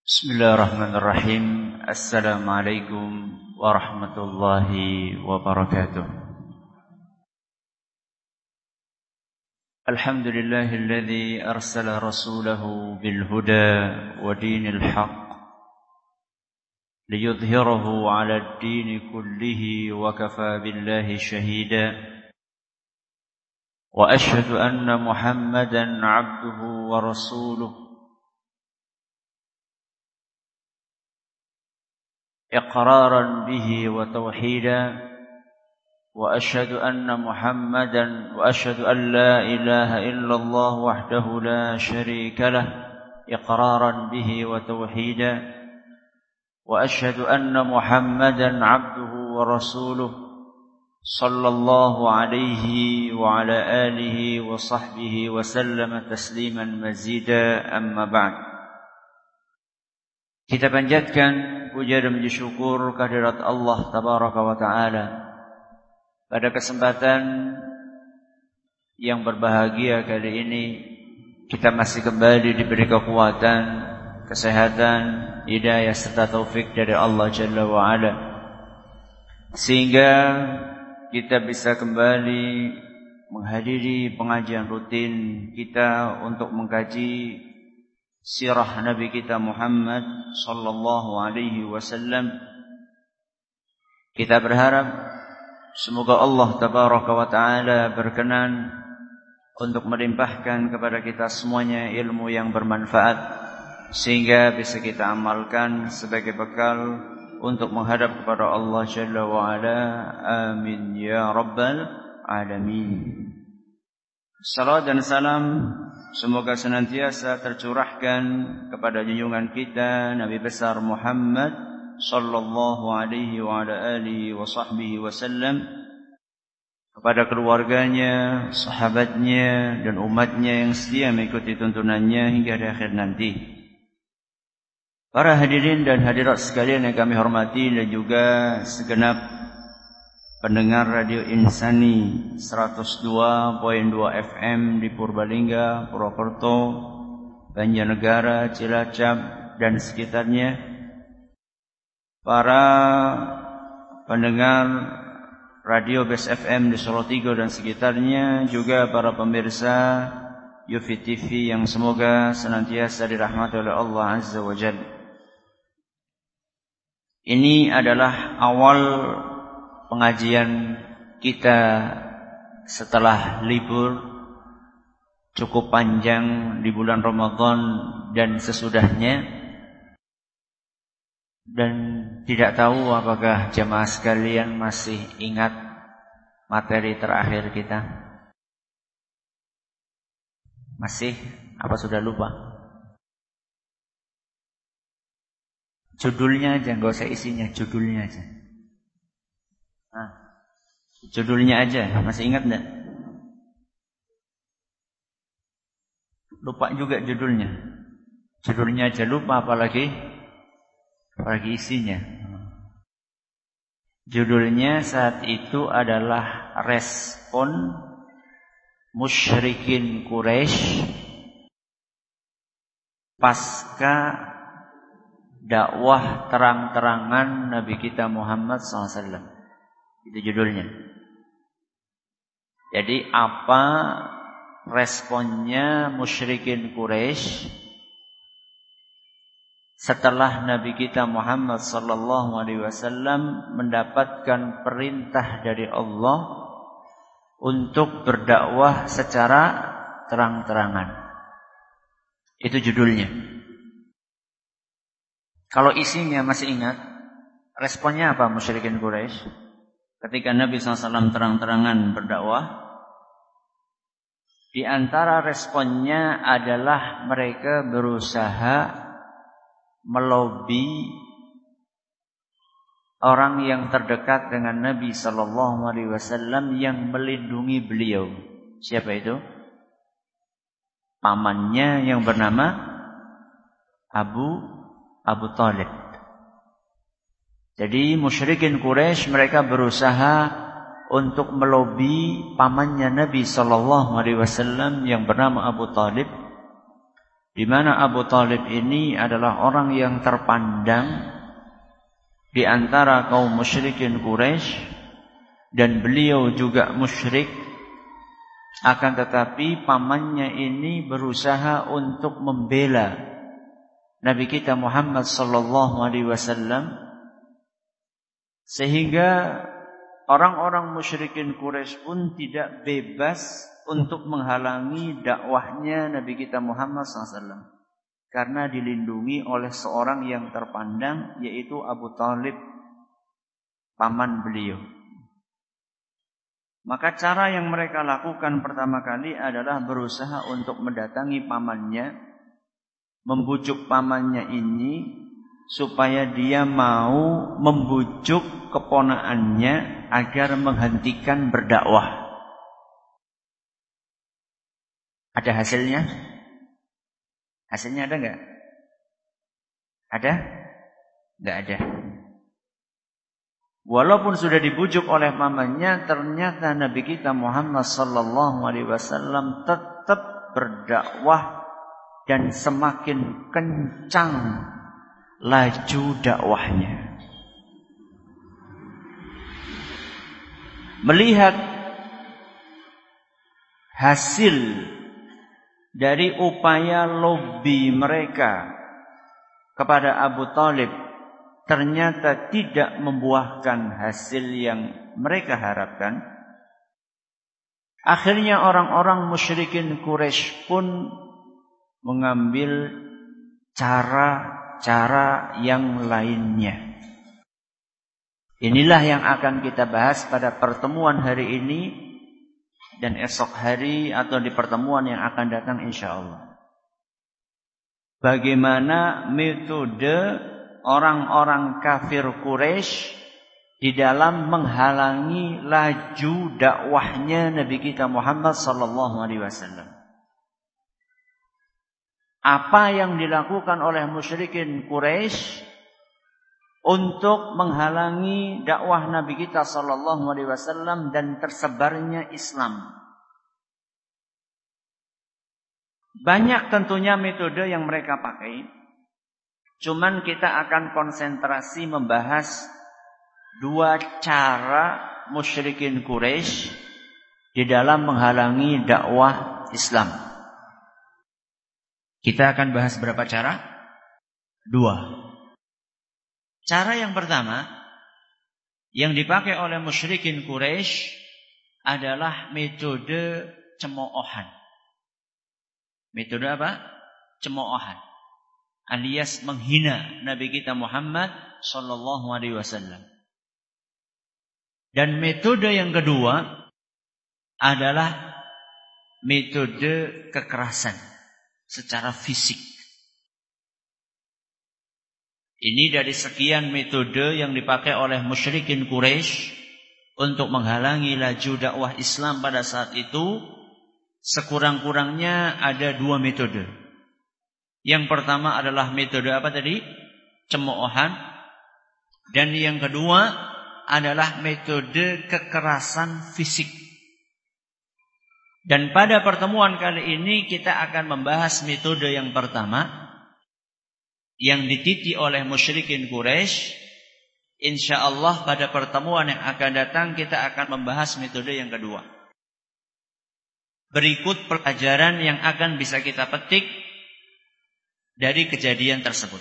Bismillahirrahmanirrahim. Assalamualaikum warahmatullahi wabarakatuh. Alhamdulillahilladzi arsala rasulahu bil huda wa dinil haqq liyudhhirahu 'alad dini kullihi wa kafaa billahi shahida. Wa asyhadu anna Muhammadan 'abduhu wa rasuluhu إقرارا به وتوحيدا وأشهد أن لا إله إلا الله وحده لا شريك له إقرارا به وتوحيدا وأشهد أن محمدا عبده ورسوله صلى الله عليه وعلى آله وصحبه وسلم تسليما مزيدا أما بعد. Kita panjatkan puja dan puji syukur kehadirat Allah Tabaraka wa Ta'ala pada kesempatan yang berbahagia kali ini. Kita masih kembali diberi kekuatan, kesehatan, hidayah serta taufik dari Allah Jalla wa Ala, sehingga kita bisa kembali menghadiri pengajian rutin kita untuk mengkaji sirah Nabi kita Muhammad sallallahu alaihi wasallam. Kita berharap semoga Allah Tabaraka wa Ta'ala berkenan untuk melimpahkan kepada kita semuanya ilmu yang bermanfaat, sehingga bisa kita amalkan sebagai bekal untuk menghadap kepada Allah Jalla wa Ala. Amin ya rabbal alamin. Salam dan salam semoga senantiasa tercurahkan kepada junjungan kita Nabi besar Muhammad sallallahu alaihi wa ala alihi wa sahbihi wasallam, kepada keluarganya, sahabatnya dan umatnya yang setia mengikuti tuntunannya hingga di akhir nanti. Para hadirin dan hadirat sekalian yang kami hormati, dan juga segenap pendengar Radio Insani 102.2 FM di Purbalingga, Purwokerto, Banjarnegara, Cilacap dan sekitarnya. Para pendengar Radio Best FM di Solotigo dan sekitarnya, juga para pemirsa Yufi TV yang semoga senantiasa dirahmati oleh Allah Azza wa Jalla. Ini adalah awal pengajian kita setelah libur cukup panjang di bulan Ramadan dan sesudahnya, dan tidak tahu apakah jamaah sekalian masih ingat materi terakhir kita. Masih? Apa sudah lupa? Judulnya aja, nggak usah isinya, judulnya aja. Judulnya aja, masih ingat enggak? Lupa juga judulnya. Judulnya aja lupa, apalagi isinya. Judulnya saat itu adalah respon musyrikin Quraisy pasca dakwah terang-terangan Nabi kita Muhammad SAW. Itu judulnya. Jadi apa responnya musyrikin Quraisy setelah Nabi kita Muhammad sallallahu alaihi wasallam mendapatkan perintah dari Allah untuk berdakwah secara terang-terangan. Itu judulnya. Kalau isinya masih ingat, responnya apa musyrikin Quraisy ketika Nabi SAW terang-terangan berdakwah? Di antara responnya adalah mereka berusaha melobi orang yang terdekat dengan Nabi SAW yang melindungi beliau. Siapa itu? Pamannya yang bernama Abu Thalib. Jadi musyrikin Quraisy mereka berusaha untuk melobi pamannya Nabi sallallahu alaihi wasallam yang bernama Abu Thalib di mana Abu Thalib ini adalah orang yang terpandang di antara kaum musyrikin Quraisy, dan beliau juga musyrik. Akan tetapi pamannya ini berusaha untuk membela Nabi kita Muhammad sallallahu alaihi wasallam, sehingga orang-orang musyrikin Quraisy pun tidak bebas untuk menghalangi dakwahnya Nabi kita Muhammad SAW, karena dilindungi oleh seorang yang terpandang, yaitu Abu Thalib, paman beliau. Maka cara yang mereka lakukan pertama kali adalah berusaha untuk mendatangi pamannya, membujuk pamannya ini supaya dia mau membujuk keponakannya agar menghentikan berdakwah. Ada hasilnya? Hasilnya ada enggak? Ada? Enggak ada. Walaupun sudah dibujuk oleh pamannya, ternyata Nabi kita Muhammad sallallahu alaihi wasallam tetap berdakwah dan semakin kencang laju dakwahnya. Melihat hasil dari upaya lobi mereka kepada Abu Thalib ternyata tidak membuahkan hasil yang mereka harapkan, akhirnya orang-orang musyrikin Quraisy pun mengambil cara-cara yang lainnya. Inilah yang akan kita bahas pada pertemuan hari ini dan esok hari atau di pertemuan yang akan datang insyaallah. Bagaimana metode orang-orang kafir Quraisy di dalam menghalangi laju dakwahnya Nabi kita Muhammad sallallahu alaihi wasallam. Apa yang dilakukan oleh musyrikin Quraisy untuk menghalangi dakwah Nabi kita sallallahu alaihi wasallam dan tersebarnya Islam. Banyak tentunya metode yang mereka pakai. Cuman kita akan konsentrasi membahas dua cara musyrikin Quraisy di dalam menghalangi dakwah Islam. Kita akan bahas berapa cara? Dua. Cara yang pertama yang dipakai oleh musyrikin Quraisy adalah metode cemoohan. Metode apa? Cemoohan. Alias menghina Nabi kita Muhammad sallallahu alaihi wasallam. Dan metode yang kedua adalah metode kekerasan secara fisik. Ini dari sekian metode yang dipakai oleh musyrikin Quraisy untuk menghalangi laju dakwah Islam pada saat itu, sekurang-kurangnya ada dua metode. Yang pertama adalah metode apa tadi? Cemoohan. Dan yang kedua adalah metode kekerasan fisik. Dan pada pertemuan kali ini kita akan membahas metode yang pertama yang dititi oleh musyrikin Quraisy. Insyaallah pada pertemuan yang akan datang kita akan membahas metode yang kedua. Berikut pelajaran yang akan bisa kita petik dari kejadian tersebut.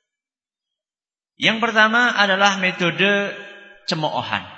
Yang pertama adalah metode cemoohan.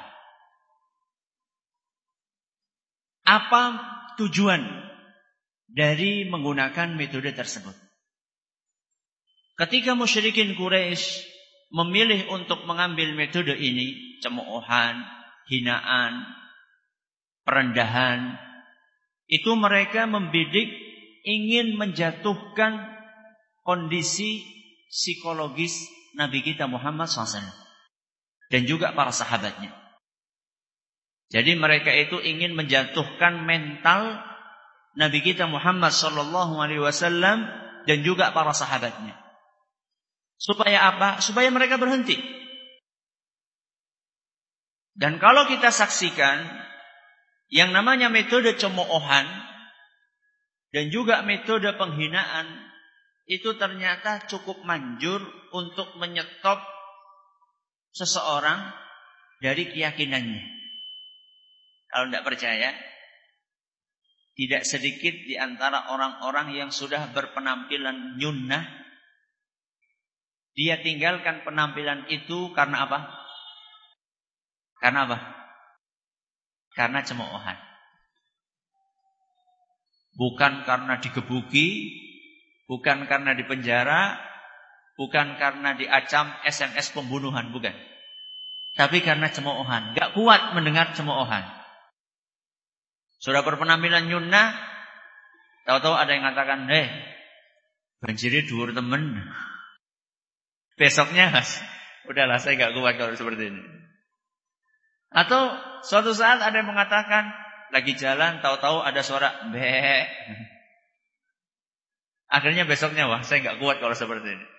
Apa tujuan dari menggunakan metode tersebut? Ketika musyrikin Quraisy memilih untuk mengambil metode ini, cemoohan, hinaan, perendahan, itu mereka membidik ingin menjatuhkan kondisi psikologis Nabi kita Muhammad SAW dan juga para sahabatnya. Jadi mereka itu ingin menjatuhkan mental Nabi kita Muhammad SAW dan juga para sahabatnya. Supaya apa? Supaya mereka berhenti. Dan kalau kita saksikan yang namanya metode cemoohan dan juga metode penghinaan itu ternyata cukup manjur untuk menyetop seseorang dari keyakinannya. Kalau tidak percaya, tidak sedikit di antara orang-orang yang sudah berpenampilan nyunnah, dia tinggalkan penampilan itu karena apa? Karena apa? Karena cemoohan. Bukan karena digebuki, bukan karena dipenjara, bukan karena diacam SMS pembunuhan, bukan. Tapi karena cemoohan. Gak kuat mendengar cemoohan. Sudah berpenampilan nyunnah, tahu-tahu ada yang mengatakan, banjiri dhuwur temen. Besoknya, udahlah saya gak kuat kalau seperti ini. Atau suatu saat ada yang mengatakan, lagi jalan, tahu-tahu ada suara be. Akhirnya besoknya, wah saya gak kuat kalau seperti ini.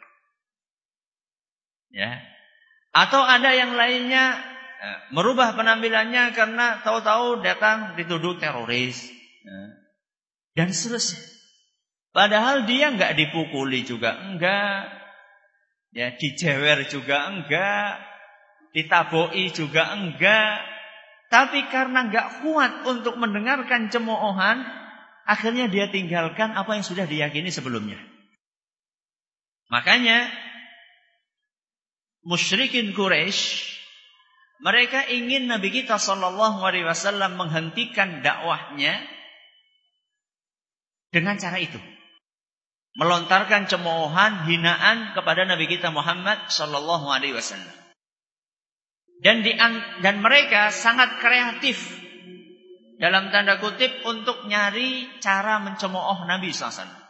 Ya. Atau ada yang lainnya merubah penampilannya karena tahu-tahu datang dituduh teroris. Dan seterusnya. Padahal dia enggak dipukuli juga enggak. Ya, dijewer juga enggak. Ditaboi juga enggak. Tapi karena enggak kuat untuk mendengarkan cemoohan, akhirnya dia tinggalkan apa yang sudah diyakini sebelumnya. Makanya musyrikin Quraisy, mereka ingin Nabi kita SAW menghentikan dakwahnya dengan cara itu. Melontarkan cemoohan, hinaan kepada Nabi kita Muhammad SAW. Dan mereka sangat kreatif dalam tanda kutip untuk nyari cara mencemooh Nabi SAW.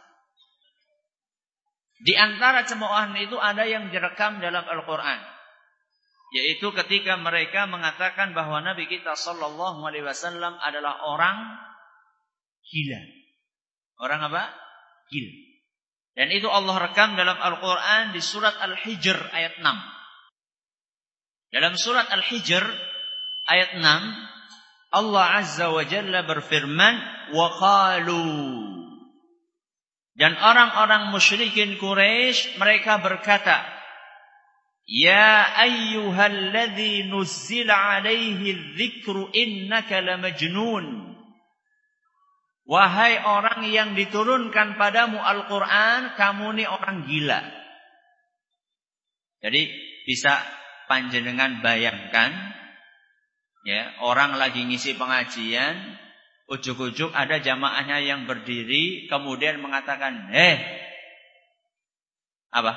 Di antara cemoohan itu ada yang direkam dalam Al-Quran, yaitu ketika mereka mengatakan bahwa Nabi kita SAW adalah orang gila. Orang apa? Gila. Dan itu Allah rekam dalam Al-Quran di surat Al-Hijr ayat 6. Dalam surat Al-Hijr ayat 6, Allah Azza wa Jalla berfirman, wa qalu. Dan orang-orang musyrikin Quraisy mereka berkata, ya ayyuhalladzi nuzzila alaihi dzikru innaka lamajnun. Wahai orang yang diturunkan padamu Al-Quran, kamu ini orang gila. Jadi bisa panjenengan bayangkan, ya, orang lagi ngisi pengajian, ujuk-ujuk ada jamaahnya yang berdiri, kemudian mengatakan, apa?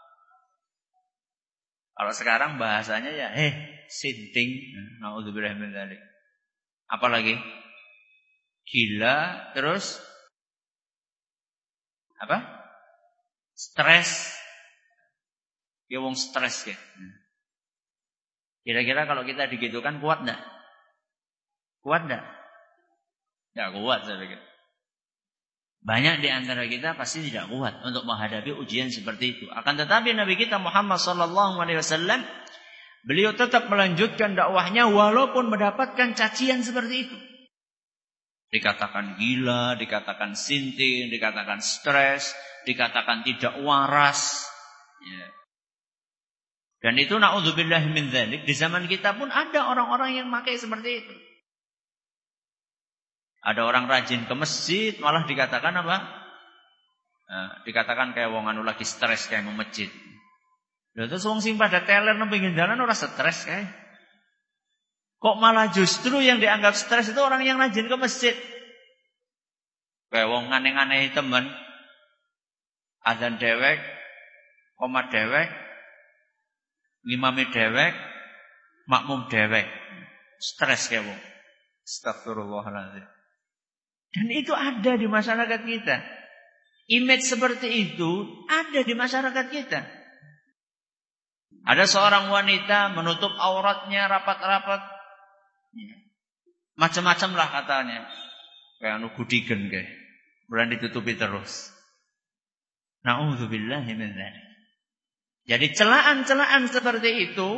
Kalau sekarang bahasanya ya, sinting. Naudzubillah min dzalik. Apalagi? Gila, terus apa? Stres. Ya wong stres ya. Kira-kira kalau kita digitukan kuat enggak? Kuat enggak? Tidak kuat saya pikir. Banyak di antara kita pasti tidak kuat untuk menghadapi ujian seperti itu. Akan tetapi Nabi kita Muhammad SAW, beliau tetap melanjutkan dakwahnya walaupun mendapatkan cacian seperti itu. Dikatakan gila, dikatakan sinting, dikatakan stres, dikatakan tidak waras. Ya. Dan itu na'udzubillah min dzalik. Di zaman kita pun ada orang-orang yang pakai seperti itu. Ada orang rajin ke masjid, malah dikatakan apa? Dikatakan kayak wong anu lagi stres kayak mau masjid. Lha terus wong sing pada teler nang pinggir jalan ora stres kae. Kok malah justru yang dianggap stres itu orang yang rajin ke masjid. Kayak wong aneh-aneh temen. Azan dewek, qomat dewek, ngimami dewek, makmum dewek. Stres kayak wong. Astagfirullahaladzim. Dan itu ada di masyarakat kita. Image seperti itu ada di masyarakat kita. Ada seorang wanita menutup auratnya rapat-rapat. Macam-macam lah katanya. Kayak anu gudigen kayak. Kemudian ditutupi terus. Na'udzubillahi min dzalik. Jadi celaan-celaan seperti itu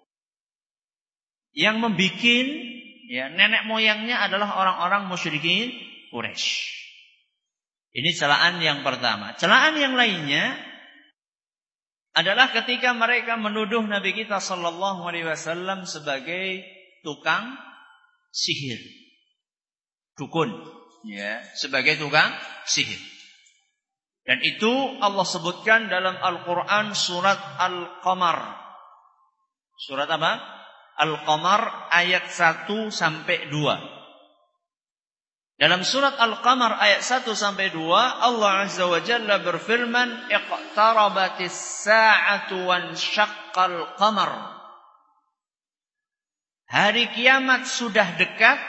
yang membikin ya nenek moyangnya adalah orang-orang musyrikin Quraisy. Ini celaan yang pertama. Celaan yang lainnya adalah ketika mereka menuduh Nabi kita sallallahu alaihi wasallam sebagai tukang sihir. Dukun, ya, sebagai tukang sihir. Dan itu Allah sebutkan dalam Al-Qur'an surat Al-Qamar. Surat apa? Al-Qamar ayat 1 sampai 2. Dalam surat Al-Qamar ayat 1 sampai 2 Allah Azza wa Jalla berfirman, "Iqtarabatis sa'atu wansyaqqal qamar." Hari kiamat sudah dekat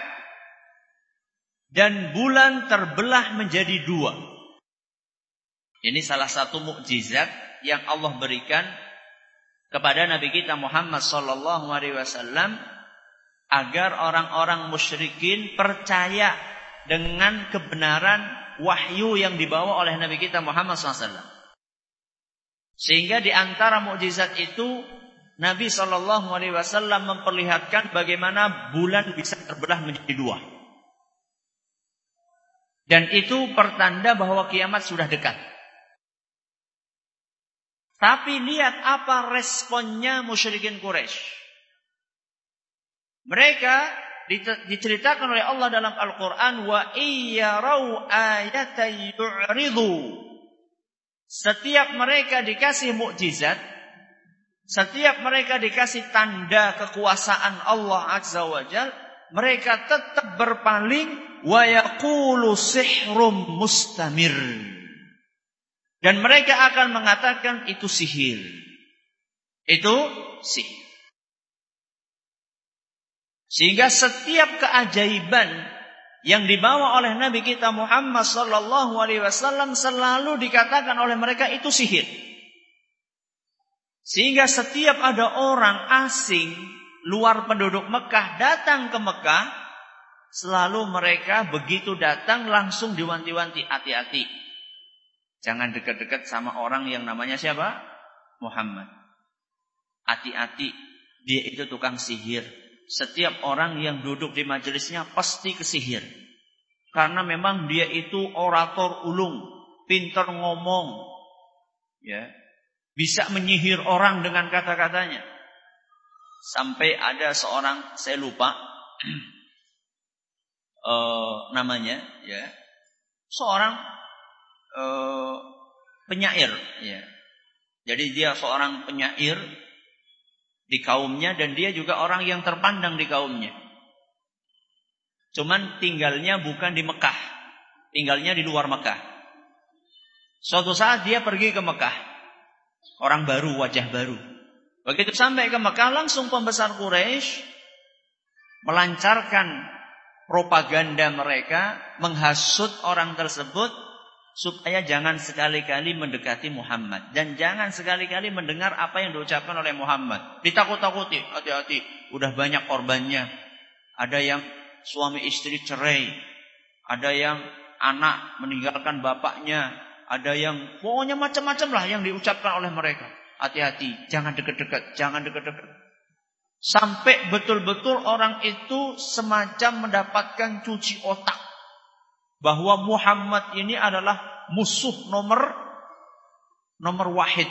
dan bulan terbelah menjadi 2. Ini salah satu mukjizat yang Allah berikan kepada Nabi kita Muhammad sallallahu alaihi wasallam agar orang-orang musyrikin percaya dengan kebenaran wahyu yang dibawa oleh Nabi kita Muhammad SAW. Sehingga di antara mukjizat itu Nabi SAW memperlihatkan bagaimana bulan bisa terbelah menjadi 2. Dan itu pertanda bahwa kiamat sudah dekat. Tapi lihat apa responnya musyrikin Quraisy. Mereka diceritakan oleh Allah dalam Al-Quran, wa iyyarau ayatan yu'ridu. Setiap mereka dikasih mukjizat, setiap mereka dikasih tanda kekuasaan Allah Azza wa Jalla, mereka tetap berpaling, wa yaqulu sihrum mustamir. Dan mereka akan mengatakan itu sihir. Itu sihir. Sehingga setiap keajaiban yang dibawa oleh Nabi kita Muhammad sallallahu alaihi wasallam selalu dikatakan oleh mereka itu sihir. Sehingga setiap ada orang asing luar penduduk Mekah datang ke Mekah, selalu mereka begitu datang langsung diwanti-wanti, hati-hati. Jangan dekat-dekat sama orang yang namanya siapa? Muhammad. Hati-hati, dia itu tukang sihir. Setiap orang yang duduk di majelisnya pasti kesihir. Karena memang dia itu orator ulung, pintar ngomong, ya, bisa menyihir orang dengan kata-katanya. Sampai ada seorang, saya lupa namanya, ya, seorang penyair, ya. Jadi dia seorang penyair di kaumnya dan dia juga orang yang terpandang di kaumnya. Cuman tinggalnya bukan di Mekah, tinggalnya di luar Mekah. Suatu saat dia pergi ke Mekah, orang baru, wajah baru. Begitu sampai ke Mekah, langsung pembesar Quraisy melancarkan propaganda mereka, menghasut orang tersebut supaya jangan sekali-kali mendekati Muhammad dan jangan sekali-kali mendengar apa yang diucapkan oleh Muhammad. Ditakut-takuti, hati-hati, udah banyak korbannya. Ada yang suami istri cerai, ada yang anak meninggalkan bapaknya, ada yang pokoknya macam-macam lah yang diucapkan oleh mereka. Hati-hati, jangan dekat-dekat, jangan dekat-dekat. Sampai betul-betul orang itu semacam mendapatkan cuci otak bahwa Muhammad ini adalah musuh nomor wahid.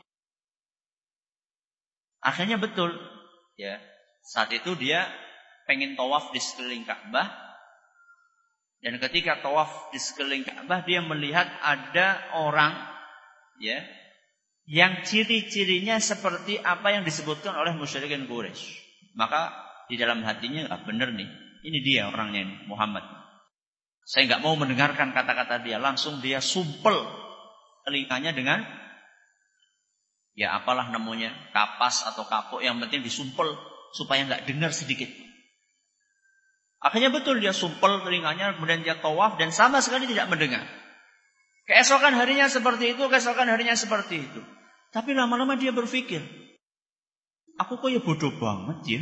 Akhirnya betul, ya. Saat itu dia pengen tawaf di sekeliling Ka'bah, dan ketika tawaf di sekeliling Ka'bah dia melihat ada orang, ya, yang ciri-cirinya seperti apa yang disebutkan oleh musyrikin Quraisy. Maka di dalam hatinya, benar nih, ini dia orangnya ini, Muhammad. Saya nggak mau mendengarkan kata-kata dia. Langsung dia sumpel telinganya dengan, ya apalah namanya, kapas atau kapuk. Yang penting disumpel supaya nggak dengar sedikit. Akhirnya betul dia sumpel telinganya, kemudian dia tawaf dan sama sekali tidak mendengar. Keesokan harinya seperti itu, keesokan harinya seperti itu. Tapi lama-lama dia berpikir, aku kok ya bodoh banget ya.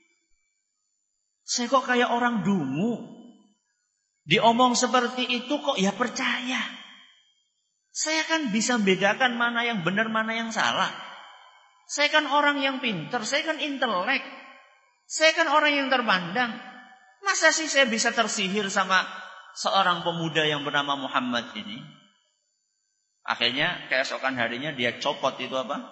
Saya kok kayak orang dungu. Diomong seperti itu kok ya percaya. Saya kan bisa membedakan mana yang benar, mana yang salah. Saya kan orang yang pintar, saya kan intelek. Saya kan orang yang terpandang. Masa sih saya bisa tersihir sama seorang pemuda yang bernama Muhammad ini, akhirnya keesokan harinya dia copot itu apa?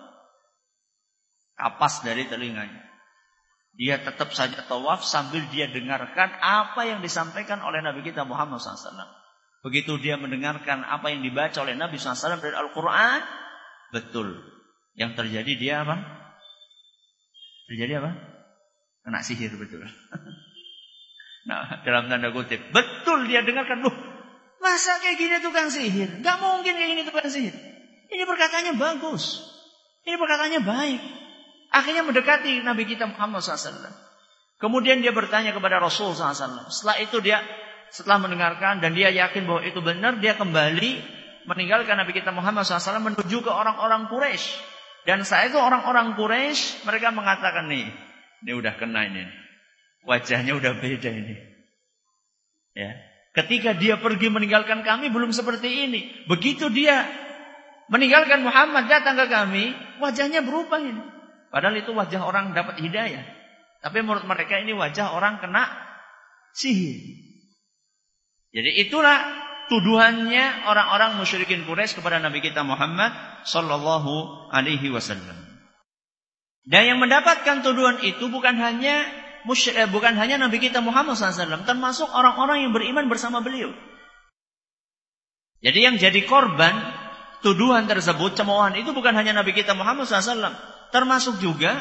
Kapas dari telinganya. Dia tetap saja tawaf sambil dia dengarkan apa yang disampaikan oleh Nabi kita Muhammad SAW. Begitu dia mendengarkan apa yang dibaca oleh Nabi SAW dari Al-Quran, betul. Yang terjadi dia apa? Terjadi apa? Kena sihir, betul. Nah, dalam tanda kutip, betul dia dengarkan, loh, masa kayak gini tukang sihir? Gak mungkin kayak gini tukang sihir. Ini perkataannya bagus. Ini perkataannya baik. Akhirnya mendekati Nabi kita Muhammad SAW. Kemudian dia bertanya kepada Rasul SAW. Setelah itu dia, setelah mendengarkan dan dia yakin bahwa itu benar, dia kembali meninggalkan Nabi kita Muhammad SAW menuju ke orang-orang Quraisy. Dan saat itu orang-orang Quraisy mereka mengatakan, nih, ini udah kena ini. Wajahnya udah beda ini. Ya. Ketika dia pergi meninggalkan kami belum seperti ini. Begitu dia meninggalkan Muhammad datang ke kami, wajahnya berubah ini. Padahal itu wajah orang dapat hidayah. Tapi menurut mereka ini wajah orang kena sihir. Jadi itulah tuduhannya orang-orang musyrikin Quraisy kepada Nabi kita Muhammad sallallahu alaihi wasallam. Dan yang mendapatkan tuduhan itu bukan hanya Nabi kita Muhammad SAW, termasuk orang-orang yang beriman bersama beliau. Jadi yang jadi korban tuduhan tersebut, cemoohan itu bukan hanya Nabi kita Muhammad SAW, termasuk juga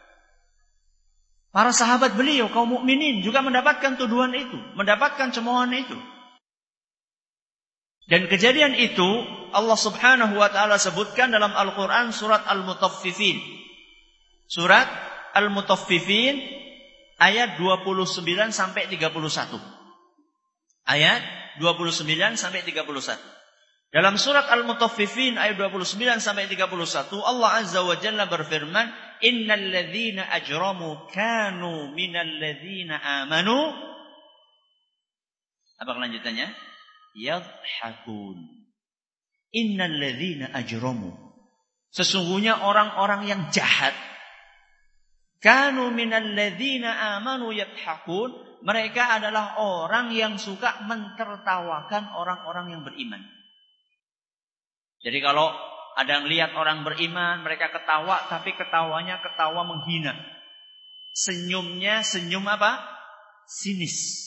para sahabat beliau, kaum mukminin juga mendapatkan tuduhan itu, mendapatkan cemoohan itu. Dan kejadian itu Allah Subhanahu wa taala sebutkan dalam Al-Qur'an surat Al-Mutaffifin. Surat Al-Mutaffifin ayat 29 sampai 31. Ayat 29 sampai 31. Dalam surat Al-Mutaffifin ayat 29 sampai 31 Allah Azza wa Jalla berfirman, "Innal ladzina ajramu kanu minal ladzina amanu." Apa kelanjutannya? Yadhhakun. Innal ladzina ajramu. Sesungguhnya orang-orang yang jahat, kanu minal ladzina amanu yadhhakun, mereka adalah orang yang suka mentertawakan orang-orang yang beriman. Jadi kalau ada yang lihat orang beriman, mereka ketawa, tapi ketawanya ketawa menghina. Senyumnya senyum apa? Sinis.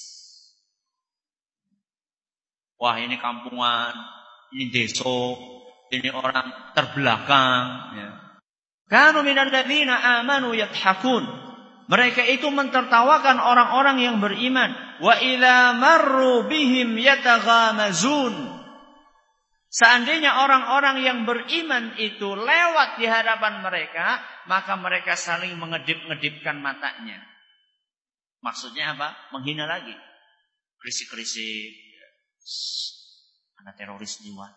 Wah, ini kampungan, ini desa, ini orang terbelakang. Ya. Kanu minal ladzina amanu yadhhakun. Mereka itu mentertawakan orang-orang yang beriman. Wa idza marru bihim yataghamazun. Seandainya orang-orang yang beriman itu lewat di hadapan mereka, maka mereka saling mengedip-ngedipkan matanya. Maksudnya apa? Menghina lagi. Krisik-krisik. Ada teroris lewat.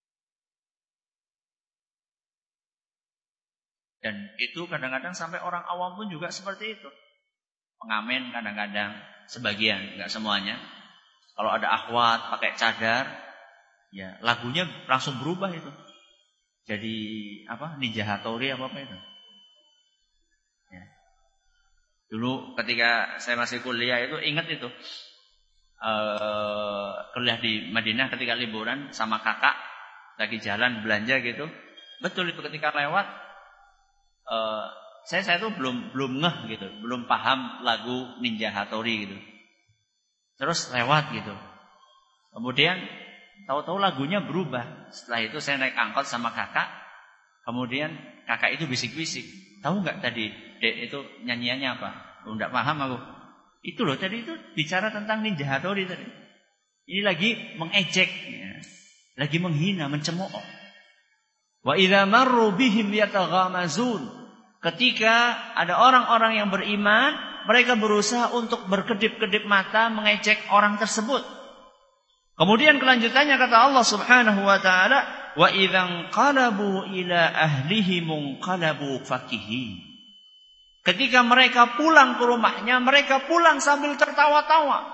Dan itu kadang-kadang sampai orang awam pun juga seperti itu. Pengamen kadang-kadang, sebagian, enggak semuanya. Kalau ada akhwat pakai cadar, ya lagunya langsung berubah itu. Jadi apa? Ninja Hattori apa itu. Ya. Dulu ketika saya masih kuliah itu ingat itu. Kuliah di Madinah ketika liburan sama kakak lagi jalan belanja gitu. Betul itu ketika lewat saya tuh belum ngeh gitu, belum paham lagu Ninja Hattori gitu. Terus lewat gitu. Kemudian tahu-tahu lagunya berubah. Setelah itu saya naik angkot sama kakak. Kemudian kakak itu bisik-bisik. Tahu nggak tadi Dek itu nyanyiannya apa? Enggak paham aku. Itu loh tadi itu bicara tentang Ninja Hattori tadi. Ini lagi mengejek, ya. Lagi menghina, mencemooh. Wa idza marru bihim yataghamazun. Ketika ada orang-orang yang beriman, mereka berusaha untuk berkedip-kedip mata mengejek orang tersebut. Kemudian kelanjutannya kata Allah Subhanahu wa taala, wa idzan qalabu ila ahlihim munqalabu fakihin. Ketika mereka pulang ke rumahnya, mereka pulang sambil tertawa-tawa.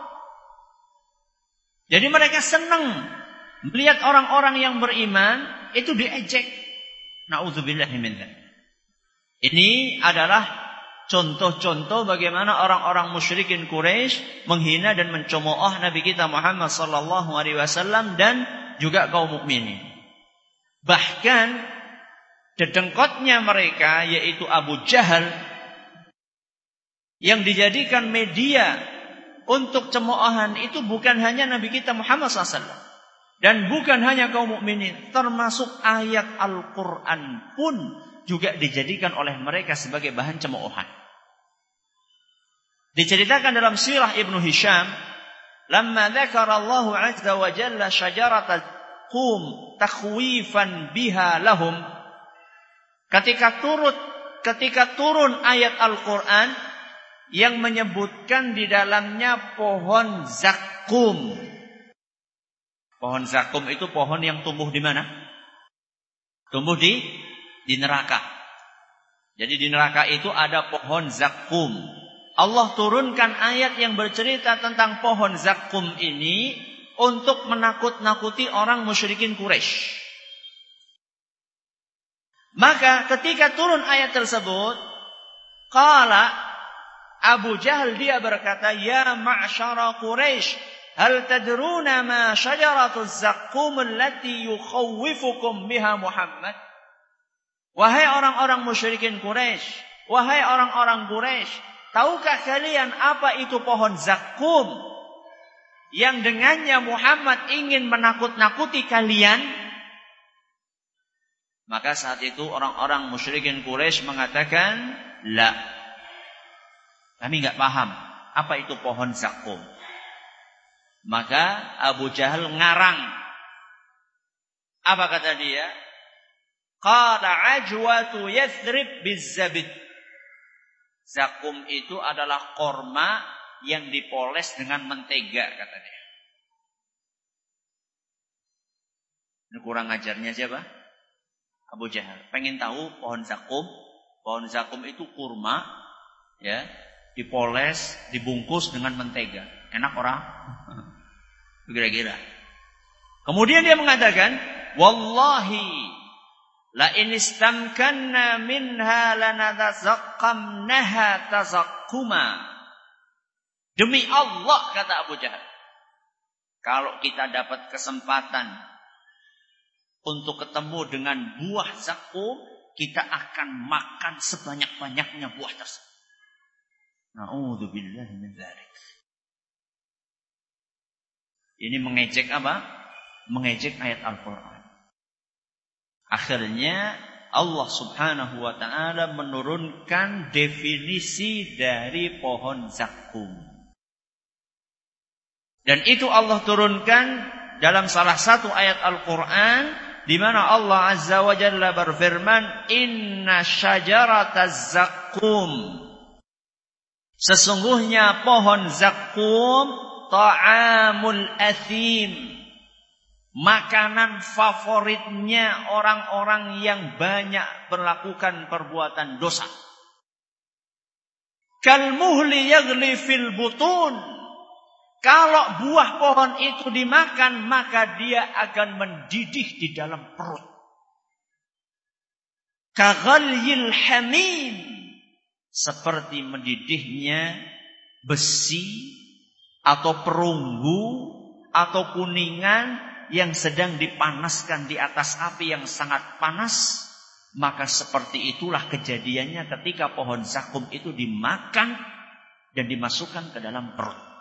Jadi mereka senang melihat orang-orang yang beriman itu diejek. Nauzubillahi min dzalik. Ini adalah contoh-contoh bagaimana orang-orang musyrikin Quraisy menghina dan mencemooh Nabi kita Muhammad sallallahu alaihi wasallam dan juga kaum mukminin. Bahkan dedengkotnya mereka yaitu Abu Jahal yang dijadikan media untuk cemoohan itu bukan hanya Nabi kita Muhammad sallallahu alaihi wasallam dan bukan hanya kaum mukminin, termasuk ayat Al-Qur'an pun juga dijadikan oleh mereka sebagai bahan cemoohan. Diceritakan dalam sirah Ibnu Hisham, lamma dzakara Allah 'azza wa jalla syajarata qum takhwifan biha lahum. Ketika turun ayat Al-Qur'an yang menyebutkan di dalamnya pohon zakum. Pohon zakum itu pohon yang tumbuh di mana? Tumbuh di neraka. Jadi di neraka itu ada pohon zakum. Allah turunkan ayat yang bercerita tentang pohon zakum ini untuk menakut-nakuti orang musyrikin Quraisy. Maka ketika turun ayat tersebut, qala Abu Jahal dia berkata, ya ma'syara Quraisy, hal tadruna ma syajaratuz zakum allati yukhawwifukum biha Muhammad? Wahai orang-orang musyrikin Quraisy, wahai orang-orang Quraisy, tahukah kalian apa itu pohon zakum yang dengannya Muhammad ingin menakut-nakuti kalian? Maka saat itu orang-orang musyrikin Quraisy mengatakan, la, kami enggak paham apa itu pohon zakum. Maka Abu Jahal ngarang. Apa kata dia? Qala ajwatu Yathrib bizzabid. Zakum itu adalah korma yang dipoles dengan mentega, kata dia. Ini kurang ajarnya siapa? Abu Jahal. Pengen tahu pohon zakum? Pohon zakum itu kurma, ya, dipoles, dibungkus dengan mentega. Enak orang? Kira-kira. Kemudian dia mengatakan, wallahi la in istamkanna minha lanatazaqqamnaha tazaqquma. Demi Allah, kata Abu Jahal, kalau kita dapat kesempatan untuk ketemu dengan buah zakum, kita akan makan sebanyak-banyaknya buah tersebut. Na'udzubillahi min dzalik. Ini mengejek apa? Mengejek ayat Al-Quran. Akhirnya Allah subhanahu wa ta'ala menurunkan definisi dari pohon zakum. Dan itu Allah turunkan dalam salah satu ayat Al-Quran, di mana Allah azza wa jalla berfirman, inna syajarataz zakum. Sesungguhnya pohon zakum ta'amul athim, makanan favoritnya orang-orang yang banyak melakukan perbuatan dosa. Kal muhli yaghli fil butun. Kalau buah pohon itu dimakan, maka dia akan mendidih di dalam perut. Kaghalyil hamim, seperti mendidihnya besi atau perunggu atau kuningan yang sedang dipanaskan di atas api yang sangat panas. Maka seperti itulah kejadiannya ketika pohon zakum itu dimakan dan dimasukkan ke dalam perut.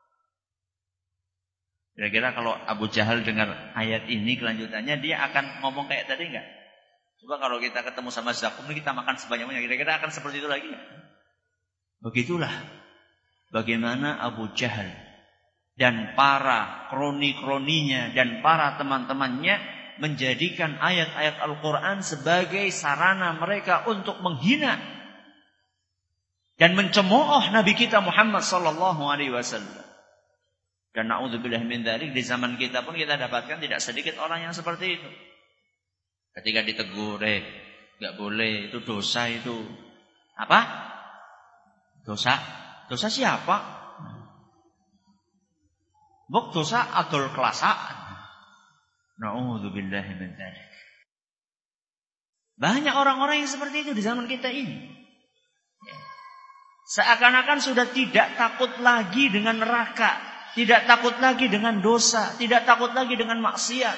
Kira-kira kalau Abu Jahal dengar ayat ini kelanjutannya, dia akan ngomong kayak tadi enggak? Coba kalau kita ketemu sama zakum, kita makan sebanyak-banyaknya, kira-kira akan seperti itu lagi enggak? Begitulah bagaimana Abu Jahal dan para kroni-kroninya dan para teman-temannya menjadikan ayat-ayat Al-Quran sebagai sarana mereka untuk menghina dan mencemooh Nabi kita Muhammad sallallahu alaihi wasallam. Dan na'udzubillah min dzalik, di zaman kita pun kita dapatkan tidak sedikit orang yang seperti itu. Ketika ditegur, enggak boleh, itu dosa itu. Apa? Dosa? Dosa siapa? Buk dosa adol kelasaan. Na'udzubillah min dzalik. Banyak orang-orang yang seperti itu di zaman kita ini. Seakan-akan sudah tidak takut lagi dengan neraka, tidak takut lagi dengan dosa, tidak takut lagi dengan maksiat.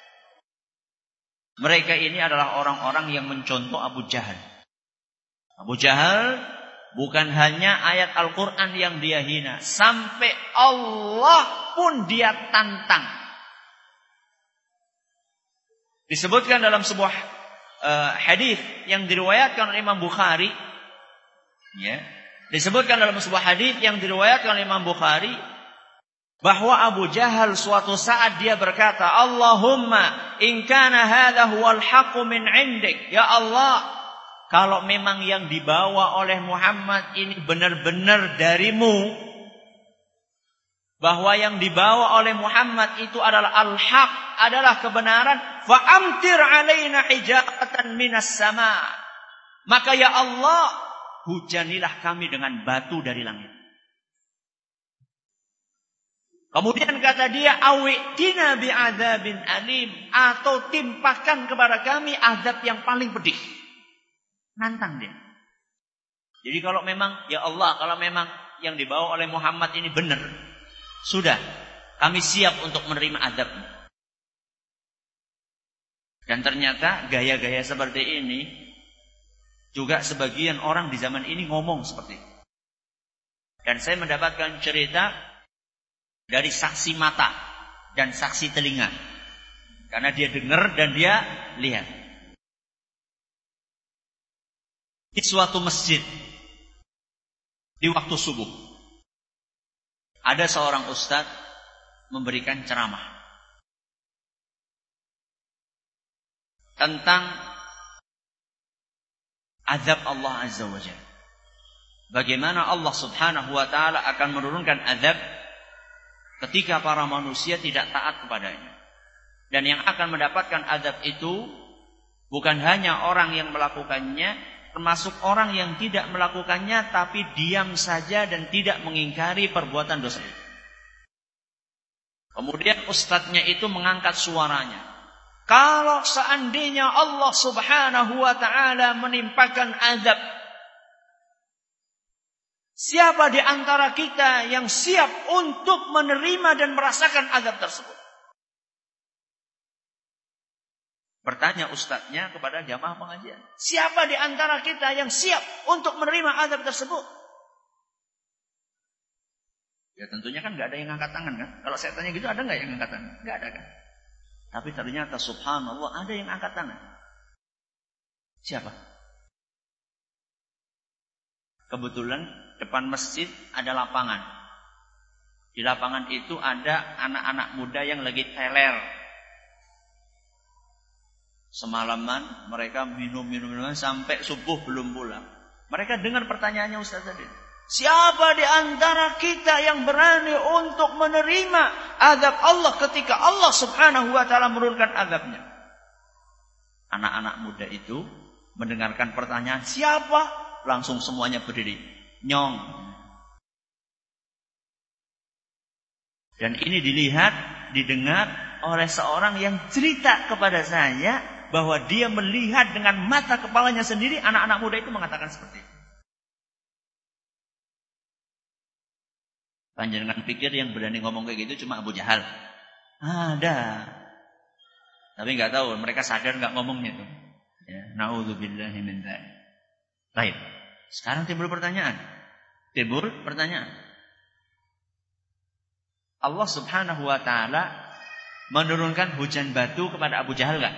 Mereka ini adalah orang-orang yang mencontoh Abu Jahal. Abu Jahal bukan hanya ayat Al-Quran yang dia hina, sampai Allah pun dia tantang. Disebutkan dalam sebuah hadis yang diriwayatkan oleh Imam Bukhari, ya, disebutkan dalam sebuah hadis yang diriwayatkan oleh Imam Bukhari bahwa Abu Jahal suatu saat dia berkata, Allahumma in kana hadha huwal haqqu min 'indik, ya Allah, kalau memang yang dibawa oleh Muhammad ini benar-benar darimu, bahwa yang dibawa oleh Muhammad itu adalah al-haq, adalah kebenaran, fa amtir 'alaina hijaratan minas sama, maka ya Allah, hujanilah kami dengan batu dari langit. Kemudian kata dia, awi'tina bi'adzabin alim, atau timpakan kepada kami azab yang paling pedih. Nantang dia. Jadi kalau memang, ya Allah, kalau memang yang dibawa oleh Muhammad ini benar, sudah, kami siap untuk menerima azabnya. Dan ternyata gaya-gaya seperti ini juga sebagian orang di zaman ini ngomong seperti itu. Dan saya mendapatkan cerita dari saksi mata dan saksi telinga, karena dia dengar dan dia lihat. Di suatu masjid di waktu subuh, ada seorang ustadz memberikan ceramah tentang azab Allah Azza wa Jalla. Bagaimana Allah Subhanahu wa taala akan menurunkan azab ketika para manusia tidak taat kepadanya. Dan yang akan mendapatkan azab itu bukan hanya orang yang melakukannya, termasuk orang yang tidak melakukannya tapi diam saja dan tidak mengingkari perbuatan dosa itu. Kemudian ustadznya itu mengangkat suaranya. Kalau seandainya Allah Subhanahu wa taala menimpakan azab, siapa di antara kita yang siap untuk menerima dan merasakan azab tersebut? Bertanya ustadznya kepada jamaah pengajian. Siapa di antara kita yang siap untuk menerima azab tersebut? Ya tentunya kan gak ada yang angkat tangan kan. Kalau saya tanya gitu, ada gak yang angkat tangan? Gak ada kan. Tapi ternyata subhanallah ada yang angkat tangan. Siapa? Kebetulan depan masjid ada lapangan. Di lapangan itu ada anak-anak muda yang lagi teler. Semalaman mereka minum sampai subuh belum pulang. Mereka dengar pertanyaannya Ustaz tadi. Siapa di antara kita yang berani untuk menerima azab Allah ketika Allah Subhanahu wa taala menurunkan azabnya? Anak-anak muda itu mendengarkan pertanyaan siapa, langsung semuanya berdiri. Nyong. Dan ini dilihat, didengar oleh seorang yang cerita kepada saya bahwa dia melihat dengan mata kepalanya sendiri anak-anak muda itu mengatakan seperti itu. Panjenengan pikir yang berani ngomong kayak gitu cuma Abu Jahal? Ada. Tapi nggak tahu mereka sadar nggak ngomongnya itu. Ya, naudzubillahi min dzalik. Baik. Sekarang timbul pertanyaan. Allah Subhanahu wa taala menurunkan hujan batu kepada Abu Jahal enggak?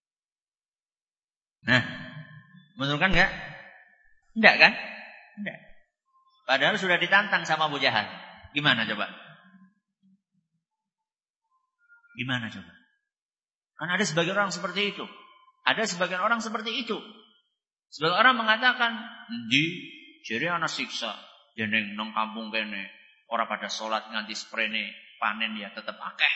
Nah, menurunkan enggak? Enggak kan? Enggak. Padahal sudah ditantang sama Abu Jahal. Gimana coba? Kan ada sebagian orang seperti itu. Sebagian orang mengatakan, "Di jere ana siksa, jeneng nang kampung kene, ora pada salat nganti sprene, panen ya tetap akeh."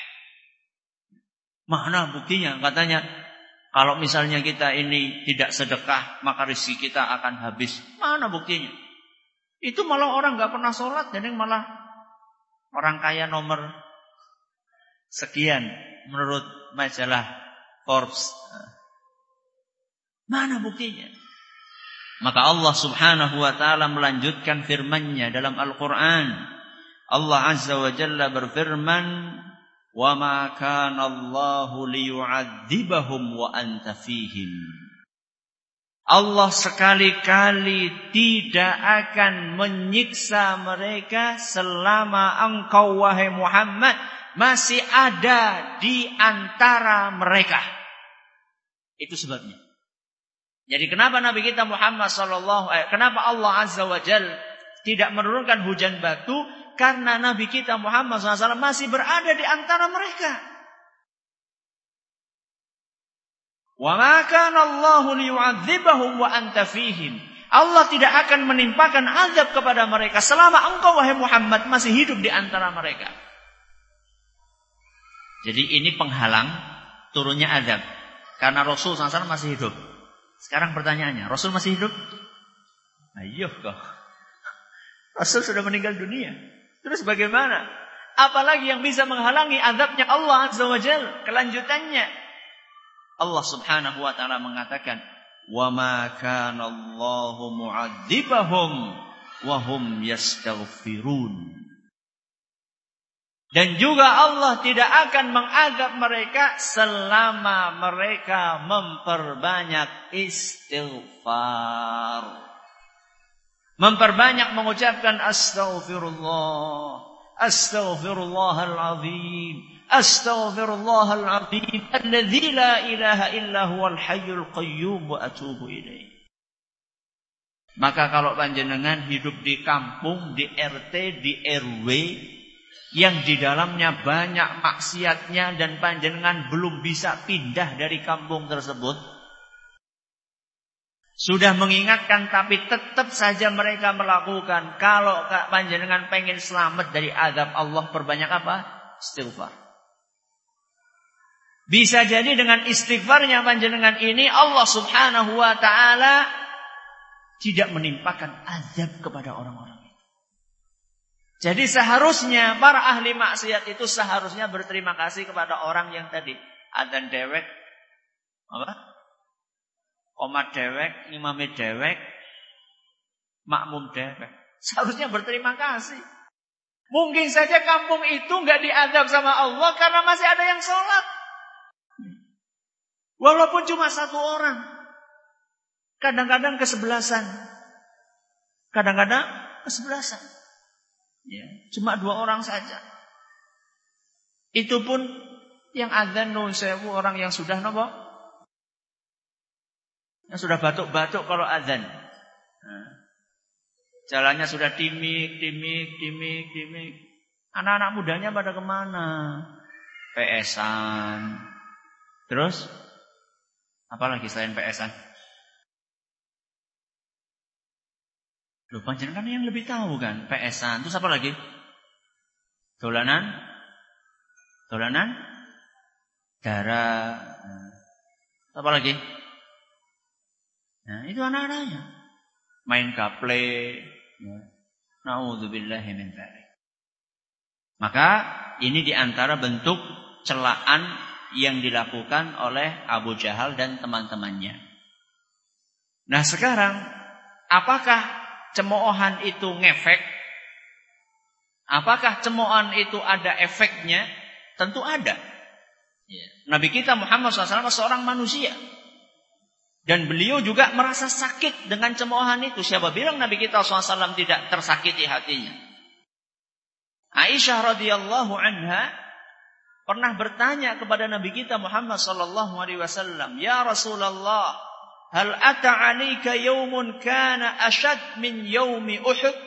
Mana buktinya? Katanya, kalau misalnya kita ini tidak sedekah, maka rezeki kita akan habis. Mana buktinya? Itu malah orang enggak pernah salat, jeneng malah orang kaya nomor sekian menurut majalah Forbes. Mana buktinya? Maka Allah Subhanahu wa taala melanjutkan firman-Nya dalam Al-Qur'an. Allah Azza wa Jalla berfirman, "Wa ma kana Allahu liyu'adzibahum wa anta fihim." Allah sekali-kali tidak akan menyiksa mereka selama engkau wahai Muhammad masih ada di antara mereka. Itu sebabnya. Jadi kenapa Nabi kita Muhammad kenapa Allah Azza wa Jalla tidak menurunkan hujan batu? Karena Nabi kita Muhammad SAW masih berada di antara mereka. Wa ma kana Allahu liyu'adzibahum wa anta fihim. Allah tidak akan menimpakan azab kepada mereka selama engkau wahai Muhammad masih hidup di antara mereka. Jadi ini penghalang turunnya azab karena Rasul SAW masih hidup. Sekarang pertanyaannya, Rasul masih hidup? Ayo kok. Rasul sudah meninggal dunia. Terus bagaimana? Apalagi yang bisa menghalangi azabnya Allah Azza wa Jalla? Kelanjutannya Allah Subhanahu wa taala mengatakan, "Wa ma kana Allahu mu'adzibahum wa hum yastaghfirun." Dan juga Allah tidak akan mengazab mereka selama mereka memperbanyak istighfar. Memperbanyak mengucapkan astaghfirullah, astaghfirullahal azim, astaghfirullahal azim, alladzi la ilaha illa huwal hayyul qayyum wa atubu ilaih. Maka kalau panjenengan hidup di kampung, di RT, di RW yang di dalamnya banyak maksiatnya dan panjenengan belum bisa pindah dari kampung tersebut, sudah mengingatkan tapi tetap saja mereka melakukan. Kalau panjenengan pengen selamat dari azab Allah, perbanyak apa? Istighfar. Bisa jadi dengan istighfarnya panjenengan ini Allah Subhanahu wa taala tidak menimpakan azab kepada orang-orang itu. Jadi seharusnya para ahli maksiat itu seharusnya berterima kasih kepada orang yang tadi adzan dewek, apa? Qomat dewek, imame dewek, makmum dewek. Seharusnya berterima kasih. Mungkin saja kampung itu enggak diazab sama Allah karena masih ada yang sholat. Walaupun cuma satu orang. Kadang-kadang kesebelasan. Kadang-kadang kesebelasan. Ya, cuma 2 orang saja. Itu pun yang azan nun sewu orang yang sudah nopo? Yang sudah batuk-batuk kalau azan. Jalannya sudah timik. Anak-anak mudanya pada kemana? PS-an. Terus? Apalagi selain PS-an? Loh, panjenengan yang lebih tahu kan? PS-an. Terus apa lagi? Dolanan? Darah. Apa lagi? Nah, itu anak-anaknya. Main gaple. Na'udzubillahi min dzalik. Maka ini diantara bentuk celaan yang dilakukan oleh Abu Jahal dan teman-temannya. Nah sekarang, apakah cemoohan itu ngefek? Apakah cemoohan itu ada efeknya? Tentu ada. Nabi kita Muhammad SAW seorang manusia. Dan beliau juga merasa sakit dengan cemoohan itu. Siapa bilang Nabi kita SAW tidak tersakiti hatinya? Aisyah radhiyallahu anha pernah bertanya kepada Nabi kita Muhammad SAW, "Ya Rasulullah, hal ata 'alaika yaumun kana ashad min yaumi Uhud?"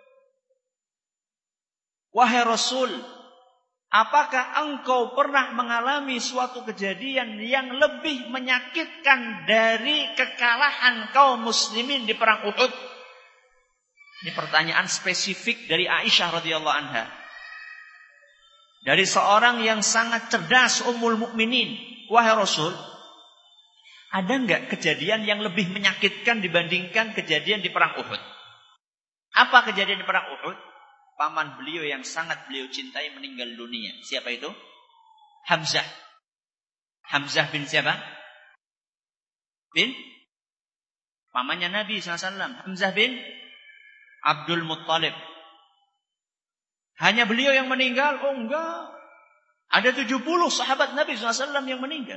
Wahai Rasul, apakah engkau pernah mengalami suatu kejadian yang lebih menyakitkan dari kekalahan kaum muslimin di perang Uhud? Ini pertanyaan spesifik dari Aisyah radhiyallahu anha. Dari seorang yang sangat cerdas, Ummul Mukminin. Wahai Rasul, ada enggak kejadian yang lebih menyakitkan dibandingkan kejadian di perang Uhud? Apa kejadian di perang Uhud? Paman beliau yang sangat beliau cintai meninggal dunia. Siapa itu? Hamzah. Hamzah bin siapa? Bin pamannya Nabi SAW, Hamzah bin Abdul Muttalib. Hanya beliau yang meninggal? Oh enggak. Ada 70 sahabat Nabi SAW yang meninggal.